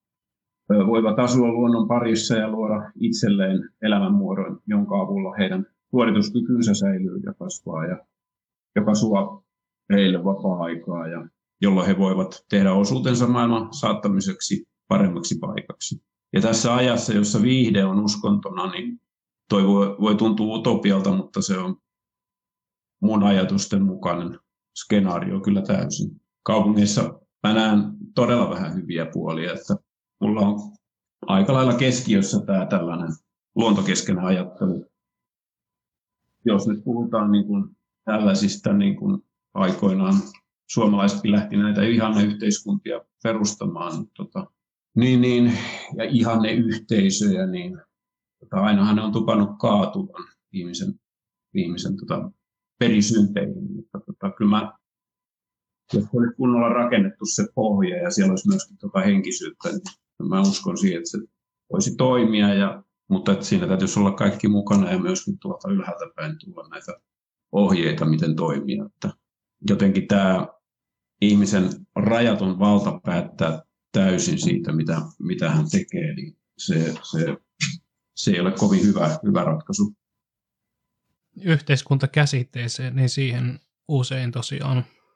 voivat asua luonnon parissa ja luoda itselleen elämänmuodon, jonka avulla heidän suorituskykynsä säilyy ja kasvaa ja joka suo heille vapaa-aikaa ja jolloin he voivat tehdä osuutensa maailman saattamiseksi paremmaksi paikaksi. Ja tässä ajassa, jossa viihde on uskontona, niin toi voi tuntua utopialta, mutta se on mun ajatusten mukainen skenaario kyllä täysin. Kaupungeissa mä näen todella vähän hyviä puolia, että mulla on aika lailla keskiössä tämä tällainen luontokeskeinen ajattelu. Jos nyt puhutaan niin kuin tällaisista niin kuin aikoinaan suomalaisetkin lähti näitä ihanneyhteiskuntia perustamaan, ja ihanneyhteisöjä, niin ainahan ne on tupannut kaatuvan ihmisen perisynteihin. Mutta kyllä jos olisi kunnolla rakennettu se pohja ja siellä olisi myöskin henkisyyttä, niin mä uskon siihen, että se voisi toimia, mutta että siinä täytyisi olla kaikki mukana ja myöskin tuolta ylhäältä päin tulla näitä ohjeita, miten toimia. Että jotenkin tämä ihmisen rajaton valta päättää täysin siitä, mitä hän tekee, niin se ei ole kovin hyvä ratkaisu. Yhteiskuntakäsitteeseen, niin siihen usein tosiaan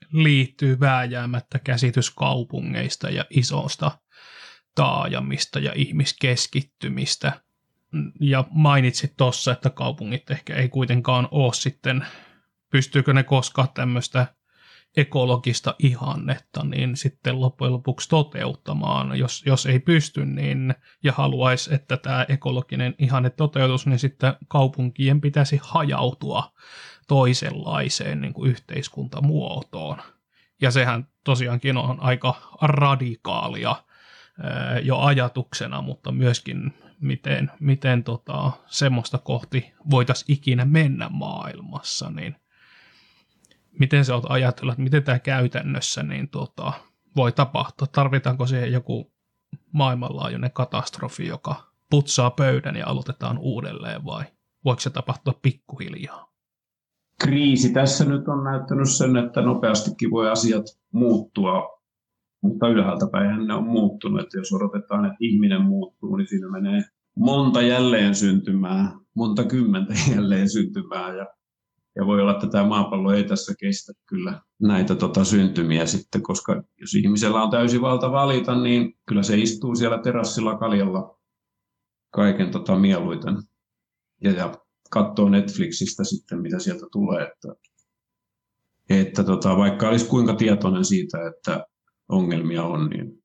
liittyy vääjäämättä käsitys kaupungeista ja isosta taajamista ja ihmiskeskittymistä. Ja mainitsit tuossa, että kaupungit ehkä ei kuitenkaan ole sitten, pystyykö ne koskaan tämmöistä ekologista ihannetta, niin sitten loppujen lopuksi toteuttamaan. Jos ei pysty niin, ja haluaisi, että tämä ekologinen ihanne toteutus, niin sitten kaupunkien pitäisi hajautua toisenlaiseen niin kuin yhteiskuntamuotoon. Ja sehän tosiaankin on aika radikaalia jo ajatuksena, mutta myöskin miten semmoista kohti voitaisiin ikinä mennä maailmassa, niin miten sä oot ajatellut, että miten tämä käytännössä niin voi tapahtua? Tarvitaanko siihen joku maailmanlaajuinen katastrofi, joka putsaa pöydän ja aloitetaan uudelleen, vai voiko se tapahtua pikkuhiljaa? Kriisi tässä nyt on näyttänyt sen, että nopeastikin voi asiat muuttua, mutta ylhäältä päin ne on muuttunut. Että jos odotetaan, että ihminen muuttuu, niin siinä menee monta jälleen syntymää, monta kymmentä jälleen syntymää. Ja voi olla, että tämä maapallo ei tässä kestä kyllä näitä syntymiä sitten, koska jos ihmisellä on täysi valta valita, niin kyllä se istuu siellä terassilla kaljalla kaiken mieluiten. Ja katsoo Netflixistä sitten, mitä sieltä tulee. Että vaikka olisi kuinka tietoinen siitä, että ongelmia on, niin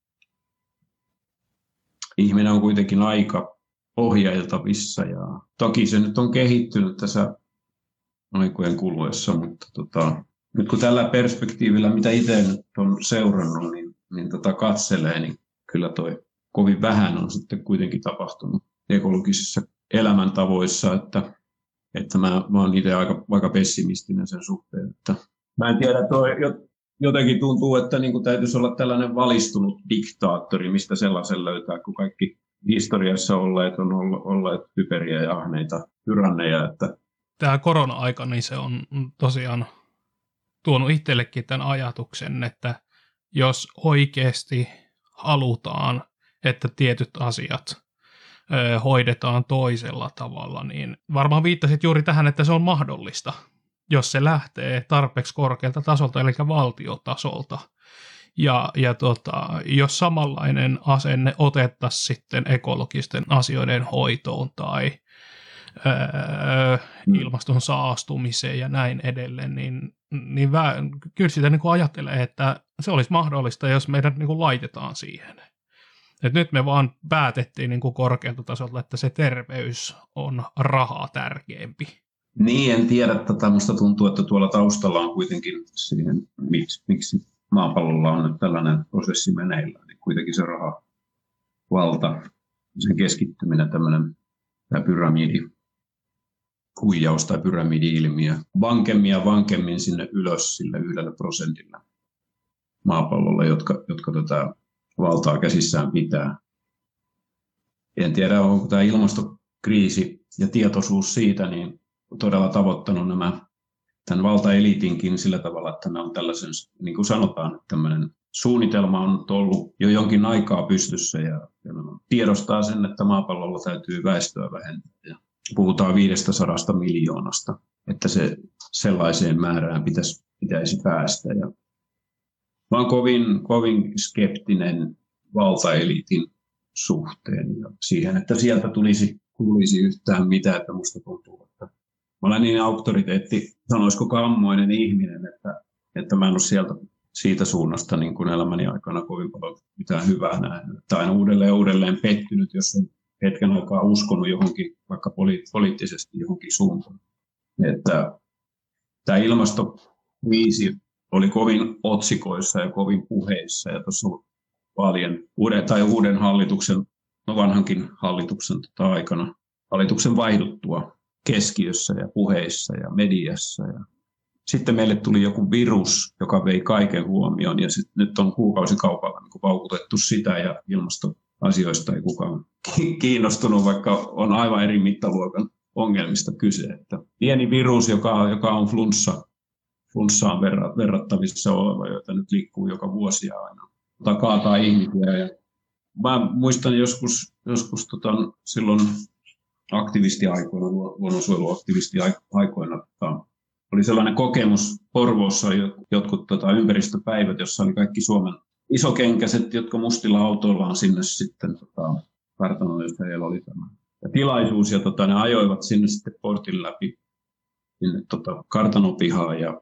ihminen on kuitenkin aika ohjailtavissa. Ja toki se nyt on kehittynyt tässä aikojen kuluessa, mutta nyt kun tällä perspektiivillä, mitä itse nyt on seurannut, niin katselee, niin kyllä toi kovin vähän on sitten kuitenkin tapahtunut ekologisissa elämäntavoissa, että mä oon itse aika pessimistinen sen suhteen. Että mä en tiedä, jotenkin tuntuu, että niin kuin täytyisi olla tällainen valistunut diktaattori, mistä sellaisen löytää, kun kaikki historiassa olleet on olleet typeriä ja ahneita tyranneja, että tämä korona-aika, niin se on tosiaan tuonut itsellekin tämän ajatuksen, että jos oikeasti halutaan, että tietyt asiat hoidetaan toisella tavalla, niin varmaan viittasit juuri tähän, että se on mahdollista, jos se lähtee tarpeeksi korkealta tasolta, eli valtiotasolta. Ja jos samanlainen asenne otettaisiin sitten ekologisten asioiden hoitoon tai ilmaston saastumiseen ja näin edelleen, niin kyllä sitä niin kuin ajattelee, että se olisi mahdollista, jos meidät niin kuin laitetaan siihen. Et nyt me vaan päätettiin niin kuin korkealta tasolta, että se terveys on rahaa tärkeämpi. Niin, en tiedä. Musta tuntuu, että tuolla taustalla on kuitenkin siihen, miksi maapallolla on nyt tällainen prosessi meneillään, niin kuitenkin se rahavalta, sen keskittyminen, tämä pyramidihuijaus tai pyramiidi-ilmiö, vankemmin ja vankemmin sinne ylös sille 1% maapallolla, jotka tätä valtaa käsissään pitää. En tiedä, onko tämä ilmastokriisi ja tietoisuus siitä niin todella tavoittanut tämän valtaeliitinkin sillä tavalla, että ne on tällaisen, niin kuin sanotaan, että tämmöinen suunnitelma on ollut jo jonkin aikaa pystyssä ja tiedostaa sen, että maapallolla täytyy väestöä vähentää. Ja puhutaan 500 miljoonasta, että se sellaiseen määrään pitäisi päästä. Ja mä oon kovin skeptinen valtaeliitin suhteen ja siihen, että sieltä tulisi yhtään mitään, että musta tuntuu, että mä olen niin auktoriteetti, sanoisiko kammoinen ihminen, että mä en ole siitä suunnasta niin kuin elämäni aikana kovin paljon mitään hyvää nähnyt. Tai aina uudelleen pettynyt, jos on hetken aikaa uskonut johonkin, vaikka poliittisesti johonkin suuntaan. Että tämä ilmastokriisi oli kovin otsikoissa ja kovin puheissa, ja tuossa uuden hallituksen, vanhankin hallituksen aikana, hallituksen vaihduttua keskiössä ja puheissa ja mediassa. Ja sitten meille tuli joku virus, joka vei kaiken huomioon, ja nyt on kuukausikaupalla niin paukutettu sitä, ja ilmastoasioista ei kukaan kiinnostunut, vaikka on aivan eri mittaluokan ongelmista kyse. Että pieni virus, joka on flunssaan verrattavissa oleva, joita nyt liikkuu joka vuosi aina, kaataa ihmisiä. Ja mä muistan joskus silloin aktivistiaikoina, luonnonsuojeluaktivistiaikoina, oli oli sellainen kokemus Porvoossa, jotkut ympäristöpäivät, jossa oli kaikki Suomen isokenkäiset, jotka mustilla autoillaan sinne sitten kartanoon, jossa heillä oli tämä tilaisuus, ja ne ajoivat sinne sitten portin läpi sinne kartanopihaan, ja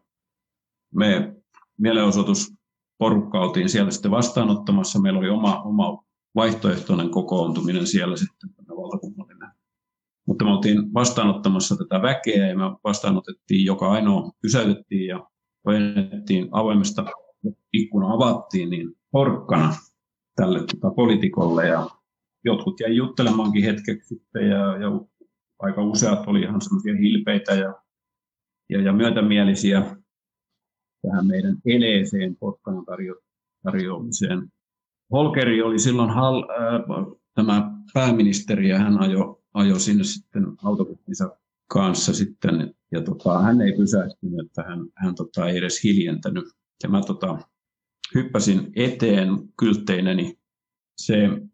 me mielenosoitusporukka oltiin siellä sitten vastaanottamassa. Meillä oli oma vaihtoehtoinen kokoontuminen siellä sitten valtakunnallinen. Mutta me oltiin vastaanottamassa tätä väkeä, ja me vastaanotettiin, joka ainoa pysäytettiin ja vennettiin avoimesta, ikkuna avattiin, niin porkkana tälle poliitikolle, ja jotkut jäi juttelemaankin hetkeksi sitten, ja aika useat oli ihan semmoisia hilpeitä ja myötämielisiä tähän meidän eleeseen porkkanan tarjoamiseen. Holkeri oli silloin tämä pääministeri, ja hän ajoi sinne sitten autobussinsa kanssa sitten, ja hän ei pysähtynyt, että hän ei edes hiljentänyt. Ja mä hyppäsin eteen kyltteineni. Se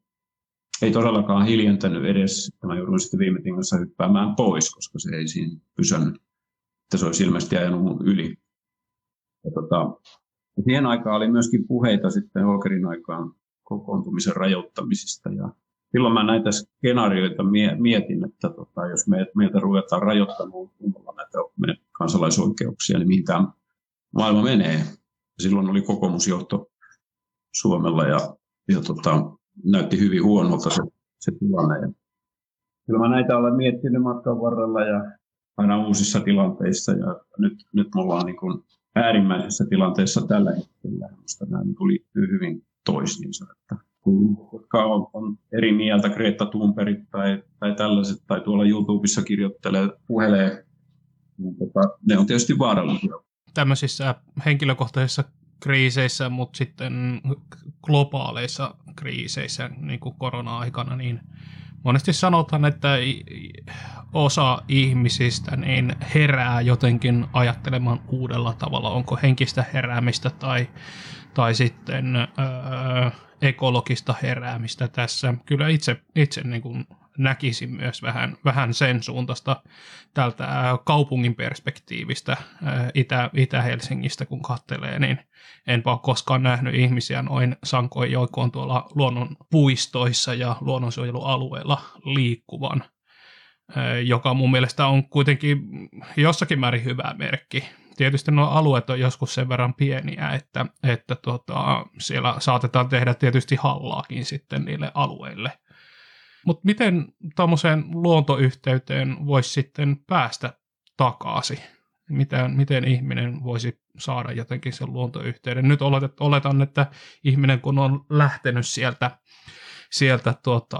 ei todellakaan hiljentänyt edes, että mä jouduin sitten viime tingassa hyppäämään pois, koska se ei siinä pysynyt, että se olisi ilmeisesti ajanut mun yli. Ja siihen aikaan oli myöskin puheita sitten Holkerin aikaan kokoontumisen rajoittamisista. Ja silloin mä näitä skenaarioita mietin, että jos meiltä ruvetaan rajoittamaan näitä kansalaisoikeuksia, niin mihin tämä maailma menee. Silloin oli kokoomusjohto Suomella ja näytti hyvin huonolta se tilanne. Ja kyllä mä näitä olen miettinyt matkan varrella ja aina uusissa tilanteissa. Ja nyt me ollaan niin kuin äärimmäisessä tilanteessa tällä hetkellä. Minusta nämä liittyy hyvin toisiinsa. Jotka on eri mieltä, Greta Thunberg tai tällaiset, tai tuolla YouTubessa puhelee, niin ne on tietysti vaarallisia. Tämmöisissä henkilökohtaisissa kriiseissä, mutta sitten globaaleissa kriiseissä, niin kuin korona-aikana, niin monesti sanotaan, että osa ihmisistä niin herää jotenkin ajattelemaan uudella tavalla, onko henkistä heräämistä tai sitten ekologista heräämistä tässä. Kyllä itse niin kuin näkisin myös vähän sen suuntaista tältä kaupungin perspektiivistä Itä-Helsingistä, kun katselee, niin enpä ole koskaan nähnyt ihmisiä noin sankoin joukkoon tuolla luonnon puistoissa ja luonnonsuojelualueilla liikkuvan, joka mun mielestä on kuitenkin jossakin määrin hyvä merkki. Tietysti nuo alueet on joskus sen verran pieniä, että siellä saatetaan tehdä tietysti hallaakin sitten niille alueille. Mutta miten tuommoiseen luontoyhteyteen voisi sitten päästä takaisin? Miten ihminen voisi saada jotenkin sen luontoyhteyden? Nyt oletan, että ihminen kun on lähtenyt sieltä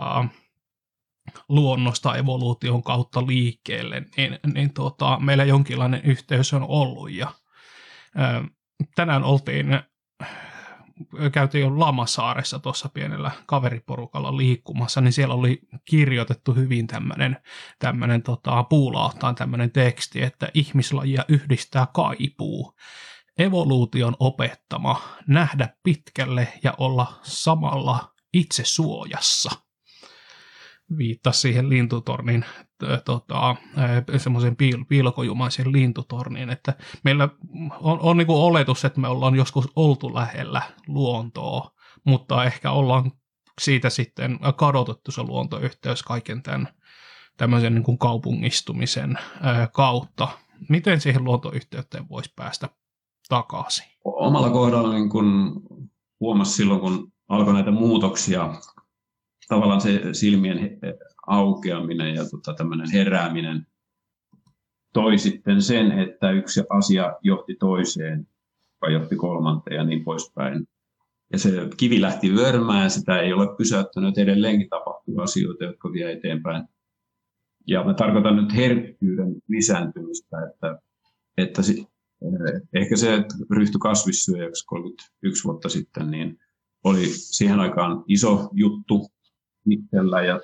luonnosta evoluution kautta liikkeelle, niin meillä jonkinlainen yhteys on ollut. Ja tänään käytiin jo Lamasaaressa tuossa pienellä kaveriporukalla liikkumassa, niin siellä oli kirjoitettu hyvin tämmöinen puulaahtaan tämmöinen teksti, että ihmislajia yhdistää kaipuu. Evoluution opettama nähdä pitkälle ja olla samalla itse suojassa. Viittasi siihen lintutornin, semmoisen piilokojumaisen lintutorniin, että meillä on niin kuin oletus, että me ollaan joskus oltu lähellä luontoa, mutta ehkä ollaan siitä sitten kadotettu se luontoyhteys kaiken tämän tämmöisen niin kuin kaupungistumisen kautta. Miten siihen luontoyhteyteen voisi päästä takaisin? Omalla kohdalla niin kun huomasi silloin, kun alkoi näitä muutoksia, tavallaan se silmien aukeaminen ja tämmöinen herääminen toi sitten sen, että yksi asia johti toiseen, joka johti kolmanteen ja niin poispäin. Ja se kivi lähti vyörymään ja sitä ei ole pysäyttänyt, edelleenkin tapahtuu asioita, jotka vie eteenpäin. Ja mä tarkoitan nyt herkkyyden lisääntymistä, että ehkä se, että ryhtyi kasvissyöjäksi 31 vuotta sitten, niin oli siihen aikaan iso juttu itsellä ja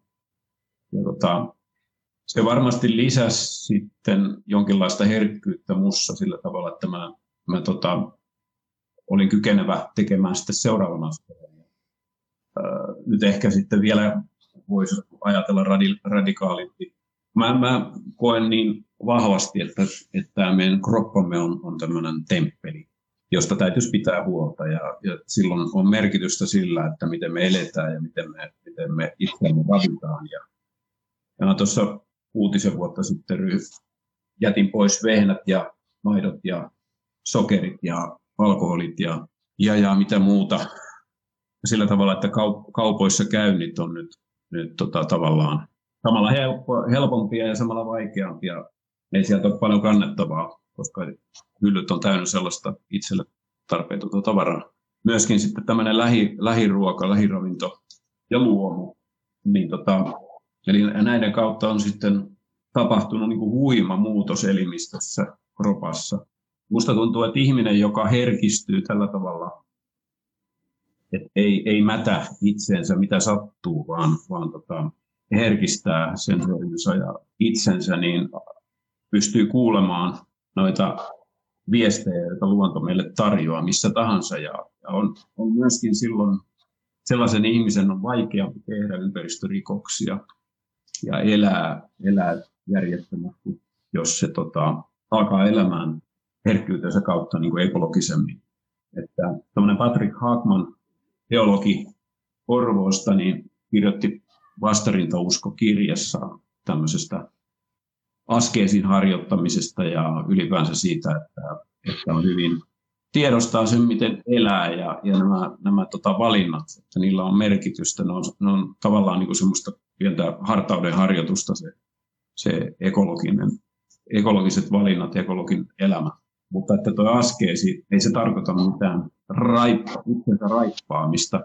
se varmasti lisäsi sitten jonkinlaista herkkyyttä mussa sillä tavalla, että mä olin kykenevä tekemään sitten seuraavan askeleen. Nyt ehkä sitten vielä voisi ajatella radikaalimpi. Mä koen niin vahvasti, että tämä meidän kroppamme on tämmöinen temppeli, josta täytyisi pitää huolta. Ja silloin on merkitystä sillä, että miten me eletään ja miten me itseämme ravitaan. Ja mä tuossa 6 vuotta sitten jätin pois vehnät ja maidot ja sokerit ja alkoholit ja mitä muuta. Sillä tavalla, että kaupoissa käynnit on nyt tavallaan samalla helpompia ja samalla vaikeampia. Ei sieltä ole paljon kannettavaa, koska hyllyt on täynnä sellaista itselle tarpeetonta tavaraa. Myöskin sitten tämmöinen lähiruoka, lähiravinto ja luomu. Niin eli näiden kautta on sitten tapahtunut niin kuin huima muutos elimistössä, kropassa. Musta tuntuu, että ihminen, joka herkistyy tällä tavalla, että ei mätä itseensä mitä sattuu, vaan herkistää sensorinsa ja itsensä, niin pystyy kuulemaan noita viestejä, joita luonto meille tarjoaa missä tahansa. Ja on myöskin silloin sellaisen ihmisen on vaikeampi tehdä ympäristörikoksia ja elää järjettömästi, jos se alkaa elämään herkkyytensä kautta niin kuin ekologisemmin. Että tämmöinen Patrick Hagman, teologi Porvoosta, niin kirjoitti Vastarintausko-kirjassaan tämmöisestä askeesin harjoittamisesta ja ylipäänsä siitä, että on hyvin tiedostaa sen, miten elää ja nämä valinnat, että niillä on merkitystä. Ne on tavallaan niin kuin semmoista pientä hartauden harjoitusta se ekologiset valinnat ja ekologinen elämä. Mutta että tuo askeesi, ei se tarkoita mitään itsensä raippaamista,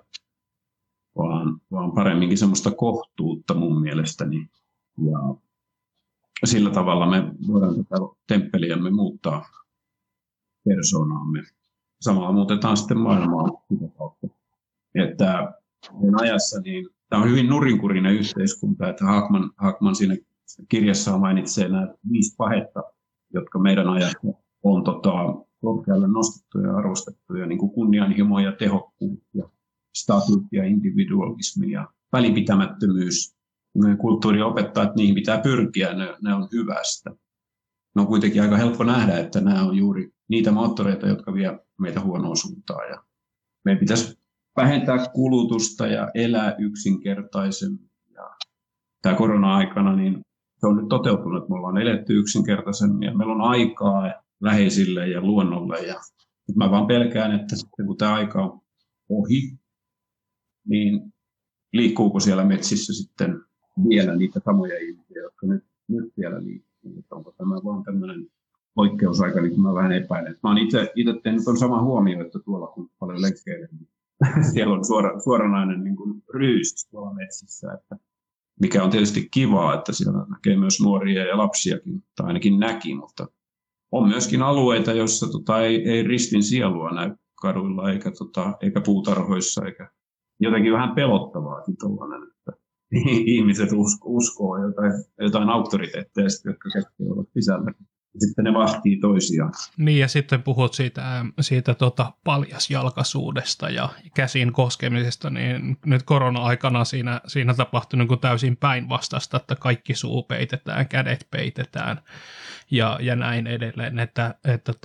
vaan paremminkin semmoista kohtuutta mun mielestäni. Ja sillä tavalla me voidaan tätä temppeliämme muuttaa persoonaamme. Samalla muutetaan sitten maailmaa sitä kautta. Että ajassa niin tämä on hyvin nurinkurinen yhteiskunta, että Hagman siinä kirjassaan mainitsee nämä 5 pahetta, jotka meidän ajassa on korkealle nostettuja ja arvostettuja, niin kuin kunnianhimo ja tehokkuus ja status ja individualismi ja välipitämättömyys. Meidän kulttuuri opettaa, että niihin pitää pyrkiä, ne on hyvästä. Ne on kuitenkin aika helppo nähdä, että nämä on juuri niitä moottoreita, jotka vie meitä huonoon suuntaan. Ja meidän pitäisi vähentää kulutusta ja elää yksinkertaisemmin. Ja tämä korona-aikana niin se on nyt toteutunut, että me ollaan eletty yksinkertaisemmin ja meillä on aikaa läheisille ja luonnolle. Ja mä vaan pelkään, että sitten kun tämä aika on ohi, niin liikkuuko siellä metsissä sitten vielä niitä samoja ihmisiä, jotka nyt vielä liikkuu. Onko tämä vaan tämmöinen poikkeusaika, niin kuin mä vähän epäilen. Mä oon itse tehnyt on sama huomio, että tuolla kun paljon lenkkeilen, niin siellä on suoranainen niin kuin ryys tuolla metsissä, että mikä on tietysti kivaa, että siellä näkee myös nuoria ja lapsiakin, tai ainakin näki, mutta on myöskin alueita, joissa ei ristin sielua näy kaduilla eikä puutarhoissa, eikä jotenkin vähän pelottavaakin tuollainen, että ihmiset uskoo jotain auktoriteetteja, jotka kätkevät sisällä. Sitten ne vahtii toisiaan. Niin, ja sitten puhut siitä paljasjalkaisuudesta ja käsin koskemisesta, niin nyt korona-aikana siinä tapahtui niin kuin täysin päinvastaista, että kaikki suu peitetään, kädet peitetään ja näin edelleen, että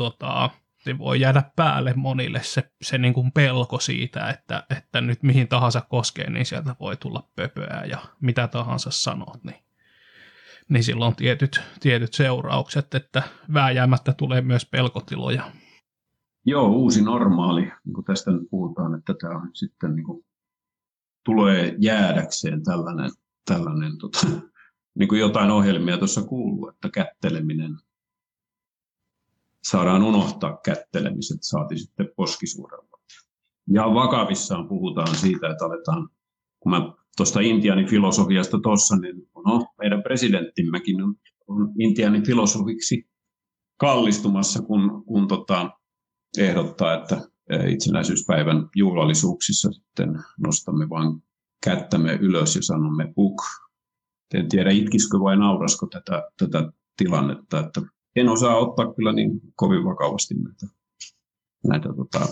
voi jäädä päälle monille se niin kuin pelko siitä, että nyt mihin tahansa koskee, niin sieltä voi tulla pöpöä ja mitä tahansa sanot, niin silloin on tietyt seuraukset, että vääjäämättä tulee myös pelkotiloja. Joo, uusi normaali, niin kuin tästä nyt puhutaan, että tämä on sitten niin kuin, tulee jäädäkseen tällainen niin kuin jotain ohjelmia tuossa kuuluu, että kätteleminen, saadaan unohtaa kättelemiset, saati sitten poskisuudella. Ja vakavissaan puhutaan siitä, että aletaan, kun mä tuosta intiaanin filosofiasta tuossa, niin meidän presidenttimmekin on intiaanin filosofiksi kallistumassa, kun ehdottaa, että itsenäisyyspäivän juhlallisuuksissa sitten nostamme vain kättämme ylös ja sanomme puk. En tiedä, itkiskö vai naurasko tätä tilannetta, että en osaa ottaa kyllä niin kovin vakavasti näitä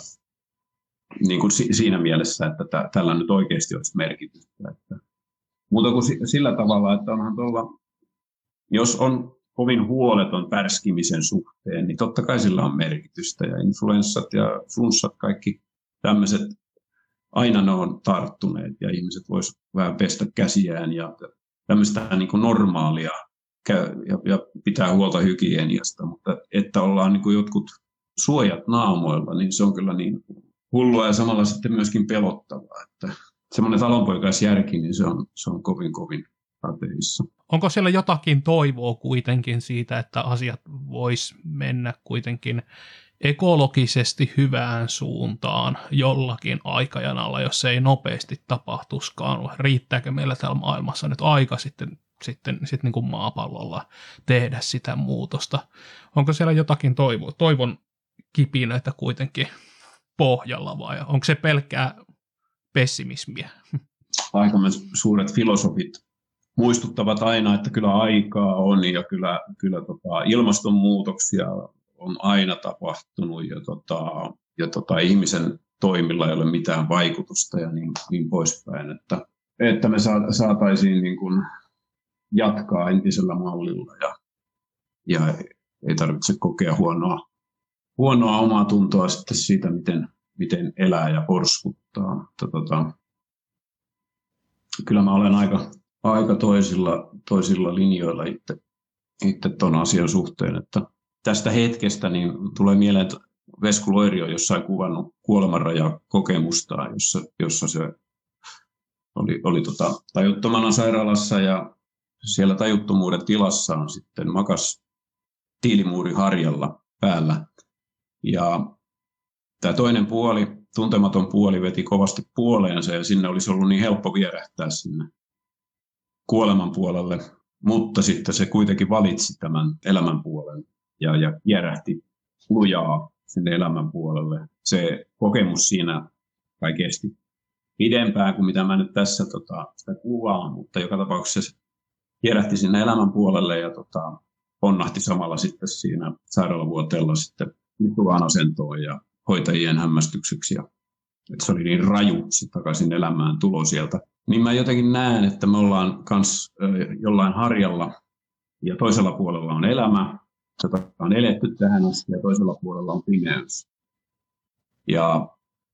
niin kuin siinä mielessä, että tällä nyt oikeasti olisi merkitystä. Mutta kuin sillä tavalla, että onhan tuolla, jos on kovin huoleton pärskimisen suhteen, niin totta kai sillä on merkitystä. Ja influenssat ja flunssat, kaikki tämmöiset, aina ne on tarttuneet ja ihmiset voisivat vähän pestä käsiään ja tämmöistä niin kuin normaalia ja pitää huolta hygieniasta, mutta että ollaan niin kuin jotkut suojat naamoilla, niin se on kyllä niin hullua ja samalla sitten myöskin pelottavaa, että semmoinen talonpoikaisjärki, niin se on kovin rateissa. Onko siellä jotakin toivoa kuitenkin siitä, että asiat vois mennä kuitenkin ekologisesti hyvään suuntaan jollakin aikajanalla, jos se ei nopeasti tapahtuskaan? Riittääkö meillä täällä maailmassa nyt aika sitten niin kuin maapallolla tehdä sitä muutosta? Onko siellä jotakin toivon kipinöitä kuitenkin pohjalla vai onko se pelkkää pessimismiä? Aika suuret filosofit muistuttavat aina, että kyllä aikaa on ja kyllä ilmastonmuutoksia on aina tapahtunut ja ihmisen toimilla ei ole mitään vaikutusta ja niin poispäin, että me saataisiin niin kuin jatkaa entisellä mallilla ja ei tarvitse kokea huonoa omaa tuntoa sitten siitä, miten elää ja porskuttaa. Kyllä mä olen aika toisilla linjoilla itse ton asian suhteen, että tästä hetkestä niin tulee mieleen, että Vesku Loiri on jossain kuvannut kuolemanrajakokemustaan, jossa se oli tajuttomana sairaalassa ja siellä tajuttomuuden tilassaan sitten makas tiilimuuri harjalla päällä. Ja tämä toinen puoli, tuntematon puoli, veti kovasti puoleensa ja sinne olisi ollut niin helppo vierähtää sinne kuoleman puolelle, mutta sitten se kuitenkin valitsi tämän elämän puolen ja vierähti lujaa sinne elämän puolelle. Se kokemus siinä kai kesti pidempään kuin mitä mä nyt tässä sitä kuvaan, mutta joka tapauksessa se vierähti sinne elämän puolelle ja ponnahti samalla sitten siinä sairaalavuoteella sitten nukkuvan asentoon ja hoitajien hämmästykseksi. Että se oli niin raju se takaisin elämään tulo sieltä. Niin mä jotenkin näen, että me ollaan kans jollain harjalla ja toisella puolella on elämä, jota on eletty tähän asti ja toisella puolella on pimeys. Ja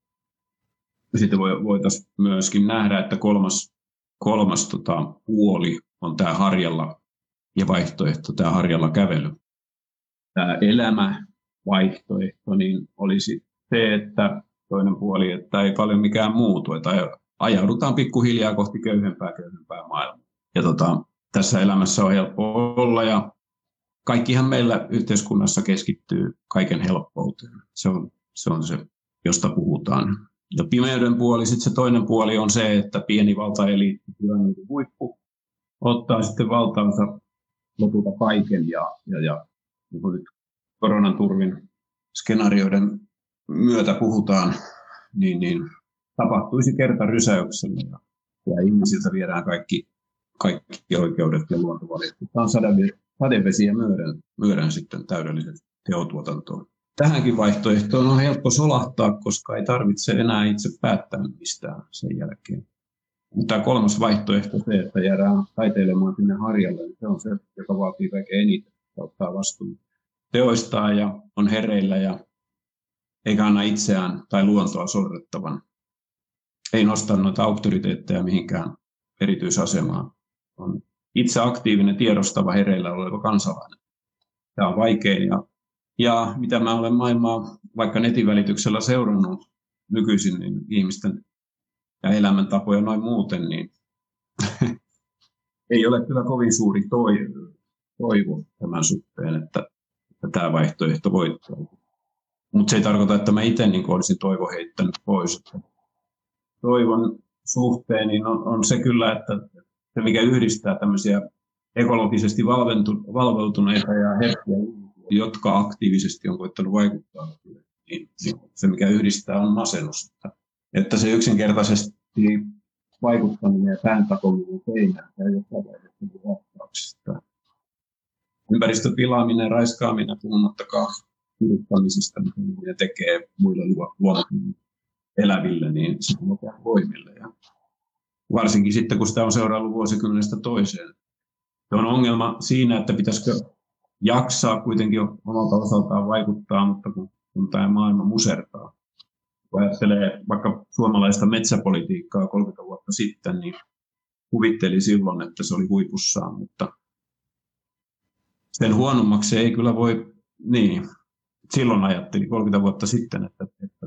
sitten voitaisiin myöskin nähdä, että kolmas puoli on tämä harjalla ja vaihtoehto, tämä harjalla kävely. Tämä elämävaihtoehto niin olisi se, että toinen puoli, että ei paljon mikään muutu, että ajaudutaan pikkuhiljaa kohti köyhempää maailmaa. Ja tässä elämässä on helppo olla ja kaikkihan meillä yhteiskunnassa keskittyy kaiken helppouteen. Se on se, josta puhutaan. Ja pimeyden puoli, sitten se toinen puoli on se, että pieni valtaeliitti, huippu, ottaa sitten valtaansa lopulta kaiken ja niin kuin nyt koronan turvin skenaarioiden myötä puhutaan, niin tapahtuisi kertarysäyksellä ja ihmisiltä viedään kaikki oikeudet ja luonto valitetaan sadevesi ja myöden sitten täydelliset teotuotantoon. Tähänkin vaihtoehtoon on helppo solahtaa, koska ei tarvitse enää itse päättää mistään sen jälkeen. Mutta tämä kolmas vaihtoehto, se, että jäädään taiteilemaan sinne harjalle, niin se on se, joka vaatii kaikkein eniten, ottaa vastuun teoistaan ja on hereillä ja eikä anna itseään tai luontoa sorrettavan. Ei nosta noita auktoriteetteja mihinkään erityisasemaan. On itse aktiivinen, tiedostava, hereillä oleva kansalainen. Tämä on vaikein ja mitä mä olen maailmaa vaikka netin välityksellä seurannut nykyisin, niin ihmisten ja elämäntapoja noin muuten, niin ei ole kyllä kovin suuri toivo tämän suhteen, että tämä vaihtoehto voittaa. Mutta se ei tarkoita, että mä itse niin olisin toivo heittänyt pois. Toivon suhteen niin on se kyllä, että se mikä yhdistää tämmöisiä ekologisesti valveutuneita ja herkkiä, jotka aktiivisesti on koittanut vaikuttaa, niin se mikä yhdistää on masennus. Että se yksinkertaisesti vaikuttaminen ja pääntakominen seinään ja jotain vastauksista. Ympäristön pilaaminen, raiskaaminen, puhumattakaan kiduttamisesta, mitä ne tekee muille luonnolle eläville, niin se on voimille. Ja varsinkin sitten, kun sitä on seuraillut vuosikymmenestä toiseen. Se on ongelma siinä, että pitäisikö jaksaa kuitenkin omalta osaltaan vaikuttaa, mutta kun tämä maailma musertaa. Kun ajattelee vaikka suomalaista metsäpolitiikkaa 30 vuotta sitten, niin kuvitteli silloin, että se oli huipussaan, mutta sen huonommaksi ei kyllä voi, niin silloin ajattelin 30 vuotta sitten, että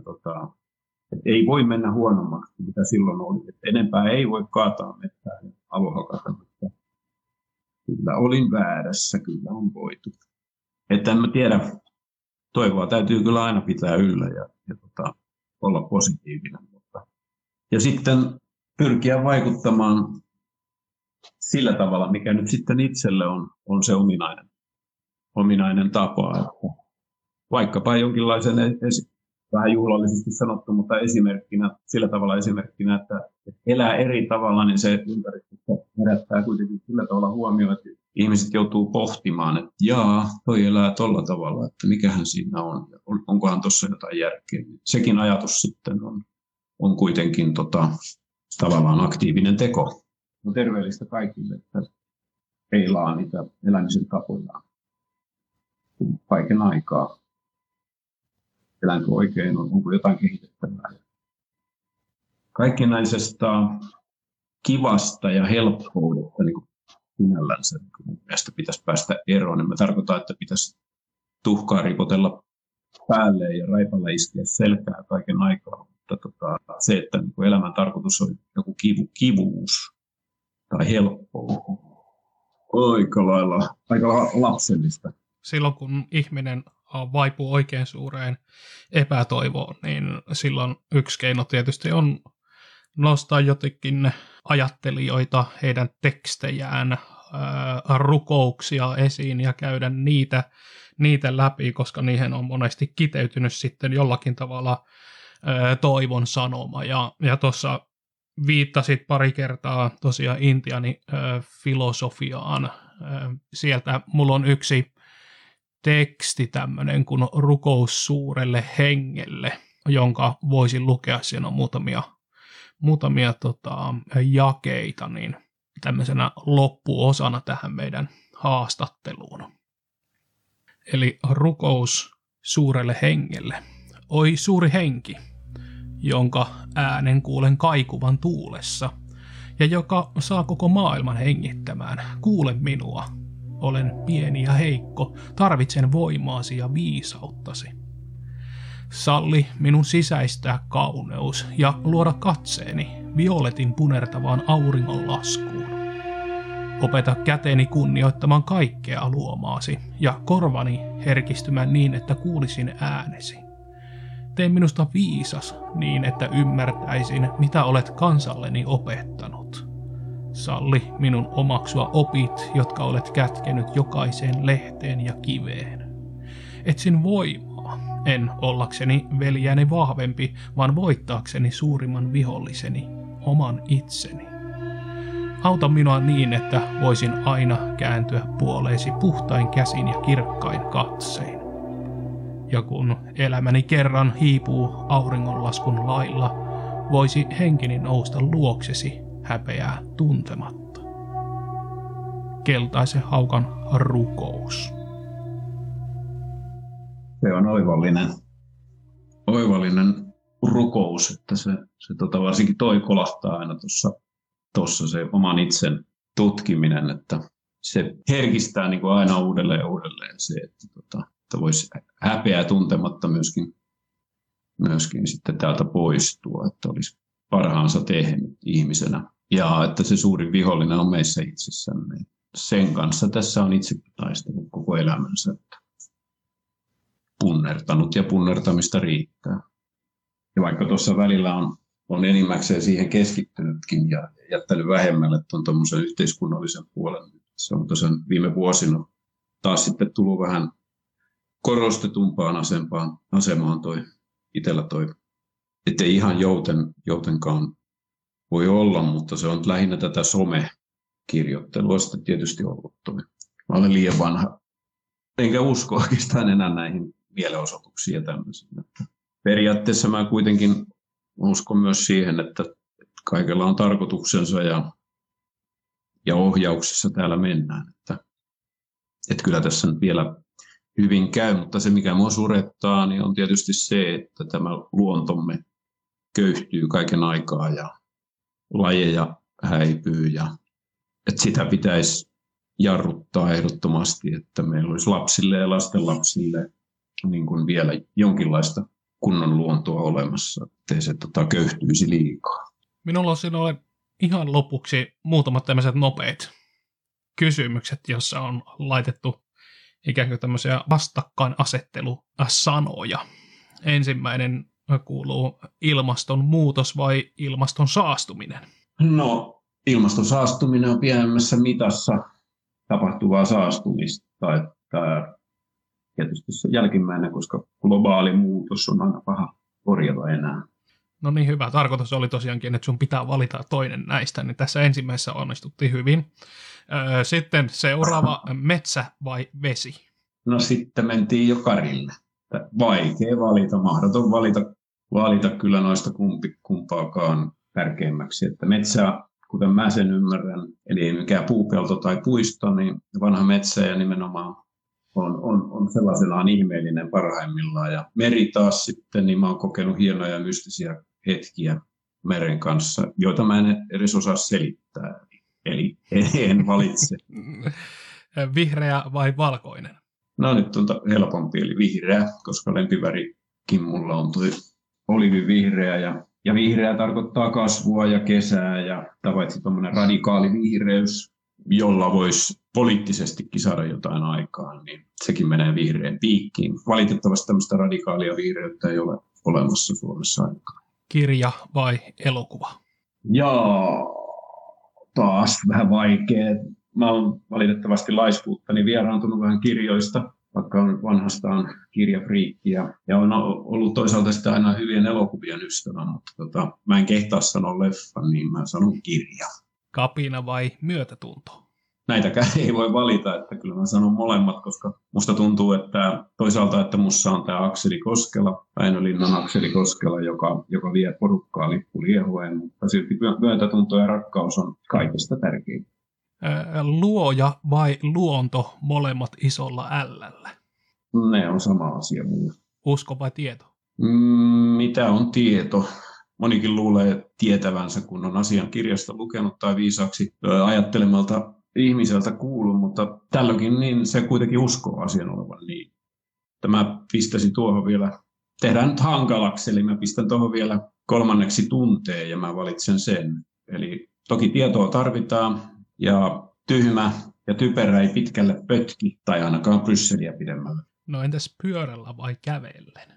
ei voi mennä huonommaksi mitä silloin oli. Että enempää ei voi kaataa metsää ja alohakata, mutta kyllä olin väärässä, kyllä on voitu. Että en mä tiedä, toivoa täytyy kyllä aina pitää yllä ja olla positiivinen. Ja sitten pyrkiä vaikuttamaan sillä tavalla, mikä nyt sitten itselle on se ominainen tapa. Että vaikkapa jonkinlaisen, vähän juhlallisesti sanottu, mutta esimerkkinä, sillä tavalla esimerkkinä, että elää eri tavalla, niin se ympäristö herättää kuitenkin sillä tavalla huomioon, että ihmiset joutuu pohtimaan, että toi elää tolla tavalla, että mikähän siinä on, onkohan tuossa jotain järkeä. Sekin ajatus sitten on kuitenkin tavallaan aktiivinen teko. On terveellistä kaikille, että peilaa niitä elämisen tapojaan kaiken aikaa. Elänkö oikein, onko jotain kehitettävää. Kaikkinaisesta kivasta ja helppoudesta niin sinällänsä niin mielestä pitäisi päästä eroon. En mä tarkoita, että pitäisi tuhkaa ripotella päälle ja raipalla iskeä selkää kaiken aikaa. Mutta se, että niin elämän tarkoitus on joku kivuus tai helppous, aika lailla lapsellista. Silloin kun ihminen vaipuu oikein suureen epätoivoon, niin silloin yksi keino tietysti on nostaa jotenkin ajattelijoita, heidän tekstejään, rukouksia esiin ja käydä niitä läpi, koska niihin on monesti kiteytynyt sitten jollakin tavalla toivon sanoma. Ja tuossa viittasit pari kertaa tosiaan Intiani filosofiaan. Sieltä mulla on yksi teksti tämmöinen kuin Rukous suurelle hengelle, jonka voisin lukea. Siinä on muutamia jakeita niin tämmöisenä loppuosana tähän meidän haastatteluun. Eli rukous suurelle hengelle. Oi suuri henki, jonka äänen kuulen kaikuvan tuulessa, ja joka saa koko maailman hengittämään. Kuule minua. Olen pieni ja heikko, tarvitsen voimaasi ja viisauttasi. Salli minun sisäistää kauneus ja luoda katseeni violetin punertavaan auringon laskuun. Opeta käteni kunnioittamaan kaikkea luomaasi ja korvani herkistymään niin, että kuulisin äänesi. Tee minusta viisas niin, että ymmärtäisin, mitä olet kansalleni opettanut. Salli minun omaksua opit, jotka olet kätkenyt jokaiseen lehteen ja kiveen. Etsin voimaa, en ollakseni veljäni vahvempi, vaan voittaakseni suurimman viholliseni, oman itseni. Auta minua niin, että voisin aina kääntyä puoleesi puhtain käsin ja kirkkain katsein. Ja kun elämäni kerran hiipuu auringonlaskun lailla, voisi henkini nousta luoksesi häpeää tuntematta. Keltaisen haukan rukous. Se on oivallinen rukous, että se varsinkin toi kolahtaa aina tuossa se oman itsen tutkiminen, että se herkistää niin kuin aina uudelleen ja uudelleen se, että voisi häpeää tuntematta myöskin sitten täältä poistua, että olisi parhaansa tehnyt ihmisenä. Ja että se suurin vihollinen on meissä itsessämme. Sen kanssa tässä on itse taistellut koko elämänsä. Punnertanut ja punnertamista riittää. Ja vaikka tuossa välillä on enimmäkseen siihen keskittynytkin ja jättänyt vähemmälle tuommoisen yhteiskunnallisen puolen. Se on tosiaan viime vuosina taas sitten tullut vähän korostetumpaan asemaan itsellä toi. Ettei ihan joutenkaan voi olla, mutta se on lähinnä tätä somekirjoittelua sitten tietysti ollut. Mä olen liian vanha, enkä usko oikeastaan enää näihin mielenosoituksiin ja tämmöisiin. Periaatteessa mä kuitenkin uskon myös siihen, että kaikella on tarkoituksensa ja ohjauksessa täällä mennään. Että Että kyllä tässä nyt vielä hyvin käy, mutta se mikä minua surettaa, niin on tietysti se, että tämä luontomme köyhtyy kaiken aikaa ja lajeja häipyy ja että sitä pitäisi jarruttaa ehdottomasti, että meillä olisi lapsille ja lastenlapsille niin kuin vielä jonkinlaista kunnon luontoa olemassa, ettei se köyhtyisi liikaa. Minulla on sinulle ihan lopuksi muutamat tämmöiset nopeat kysymykset, jossa on laitettu ikään kuin tämmöisiä vastakkainasettelusanoja. Ensimmäinen kuuluu ilmastonmuutos vai ilmaston saastuminen? No, ilmaston saastuminen on pienemmässä mitassa tapahtuvaa saastumista, että tietysti se jälkimmäinen, koska globaali muutos on aina paha korjata enää. No niin, hyvä. Tarkoitus oli tosiaankin, että sun pitää valita toinen näistä, niin tässä ensimmäisessä onnistuttiin hyvin. Sitten seuraava, metsä vai vesi? No sitten mentiin jo Karille. Vaikea valita, mahdoton valita kyllä noista kumpaakaan tärkeimmäksi. Että metsä, kuten mä sen ymmärrän, eli ei mikään puupelto tai puisto, niin vanha metsä ja nimenomaan on sellaisenaan ihmeellinen parhaimmillaan. Ja meri taas sitten, niin mä oon kokenut hienoja ja mystisiä hetkiä meren kanssa, joita mä en edes osaa selittää. Eli en valitse. Vihreä vai valkoinen? No nyt on helpompi, eli vihreä, koska lempivärikin mulla on olivivihreä. Ja vihreä tarkoittaa kasvua ja kesää ja paitsi tuommoinen radikaali vihreys, jolla voisi poliittisestikin saada jotain aikaan, niin sekin menee vihreän piikkiin. Valitettavasti tämmöistä radikaalia vihreyttä ei ole olemassa Suomessa aikaan. Kirja vai elokuva? Jaa, taas vähän vaikea. Mä oon valitettavasti laiskuuttani vieraantunut vähän kirjoista, vaikka on vanhastaan kirjafriikki ja on ollut toisaalta sitä aina hyvien elokuvien ystävä, mutta mä en kehtaa sanoa leffan, niin mä sanon kirja. Kapina vai myötätunto? Näitäkään ei voi valita, että kyllä mä sanon molemmat, koska musta tuntuu, että toisaalta, että musta on tämä Akseli Koskela, Väinölinnan Akseli Koskela, joka vie porukkaa lippuliehoen, mutta silti myötätunto ja rakkaus on kaikista tärkein. Luoja vai luonto, molemmat isolla L:llä? Ne on sama asia mulle. Usko vai tieto? Mitä on tieto? Monikin luulee tietävänsä, kun on asian kirjasta lukenut tai viisaaksi ajattelemalta ihmiseltä kuullut, mutta tällöinkin niin se kuitenkin uskoo asian olevan niin. Mä pistäisin tuohon vielä, tehdään nyt hankalaksi, eli mä pistän tuohon vielä kolmanneksi tunteen ja mä valitsen sen. Eli toki tietoa tarvitaan ja tyhmä ja typerä ei pitkälle pötki tai ainakaan Brysseliä pidemmälle. No entäs pyörällä vai kävellen?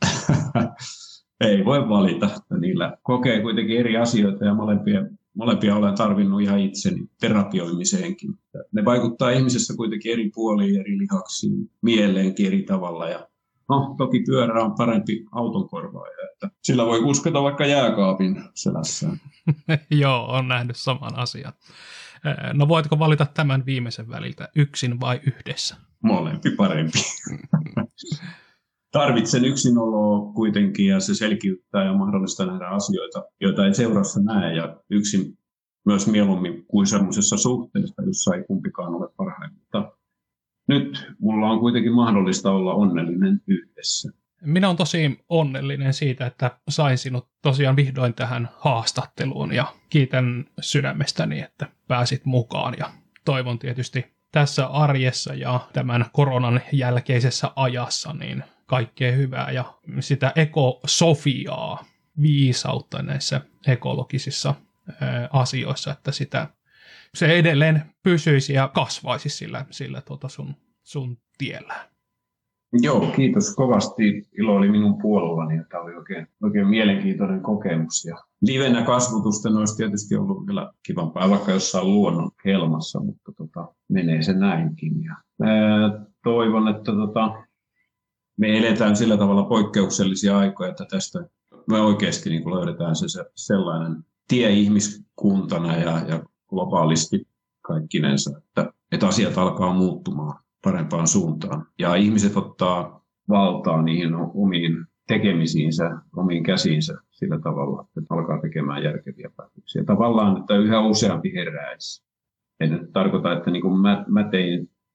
Ei voi valita. Niillä kokee kuitenkin eri asioita ja molempia olen tarvinnut ihan itseni terapioimiseenkin. Ne vaikuttaa ihmisessä kuitenkin eri puoliin, eri lihaksiin, mieleenkin eri tavalla. Ja no, toki pyörä on parempi auton korvaaja, että sillä voi uskota vaikka jääkaapin selässään. Joo, on nähnyt saman asian. No voitko valita tämän viimeisen väliltä yksin vai yhdessä? Molempi parempi. Tarvitsen yksinoloa kuitenkin ja se selkiyttää ja mahdollistaa nähdä asioita, joita ei seurassa näe ja yksin myös mieluummin kuin sellaisessa suhteessa, jossa ei kumpikaan ole parhaimmilta. Nyt mulla on kuitenkin mahdollista olla onnellinen yhdessä. Minä olen tosi onnellinen siitä, että sain sinut tosiaan vihdoin tähän haastatteluun ja kiitän sydämestäni, että pääsit mukaan ja toivon tietysti tässä arjessa ja tämän koronan jälkeisessä ajassa niin kaikkea hyvää ja sitä ekosofiaa, viisautta näissä ekologisissa asioissa, että se edelleen pysyisi ja kasvaisi sillä sun tiellä. Joo, kiitos kovasti. Ilo oli minun puolellani. Tämä oli oikein mielenkiintoinen kokemus. Ja livenä kasvutusten olisi tietysti ollut vielä kivampaa, vaikka jossain luonnon helmassa, mutta menee se näinkin. Ja, toivon, että me eletään sillä tavalla poikkeuksellisia aikoja, että tästä me oikeasti niin löydetään se sellainen tie ihmiskuntana ja globaalisti kaikkinensa, että asiat alkaa muuttumaan parempaan suuntaan. Ja ihmiset ottaa valtaa niihin omiin tekemisiinsä, omiin käsiinsä sillä tavalla, että alkaa tekemään järkeviä päätöksiä. Tavallaan, että yhä useampi heräisi. Ei nyt tarkoita, että niin kuin mä tein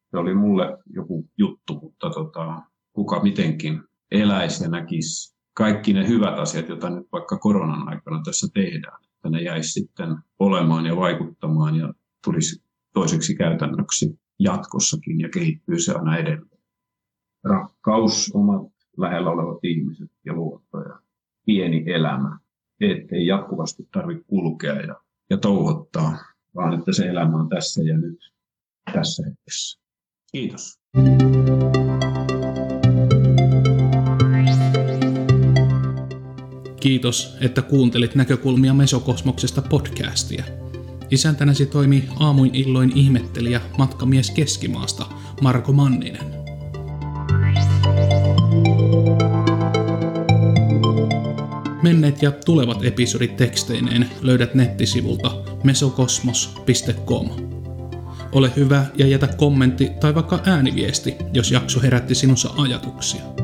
Se oli mulle joku juttu, mutta kuka mitenkin eläisi ja näkisi kaikki ne hyvät asiat, joita nyt vaikka koronan aikana tässä tehdään, että ne jäisi sitten olemaan ja vaikuttamaan ja tulisi toiseksi käytännöksi jatkossakin ja kehittyy se aina edelleen. Rakkaus, omat lähellä olevat ihmiset ja luotto ja pieni elämä. Ettei jatkuvasti tarvitse kulkea ja touhottaa, vaan että se elämä on tässä ja nyt, tässä hetkessä. Kiitos. Kiitos, että kuuntelit Näkökulmia Mesokosmoksesta podcastia. Isäntänäsi toimii aamuin illoin ihmettelijä matkamies Keskimaasta Marko Manninen. Menneet ja tulevat episodit teksteineen löydät nettisivulta mesokosmos.com. Ole hyvä ja jätä kommentti tai vaikka ääniviesti, jos jakso herätti sinussa ajatuksia.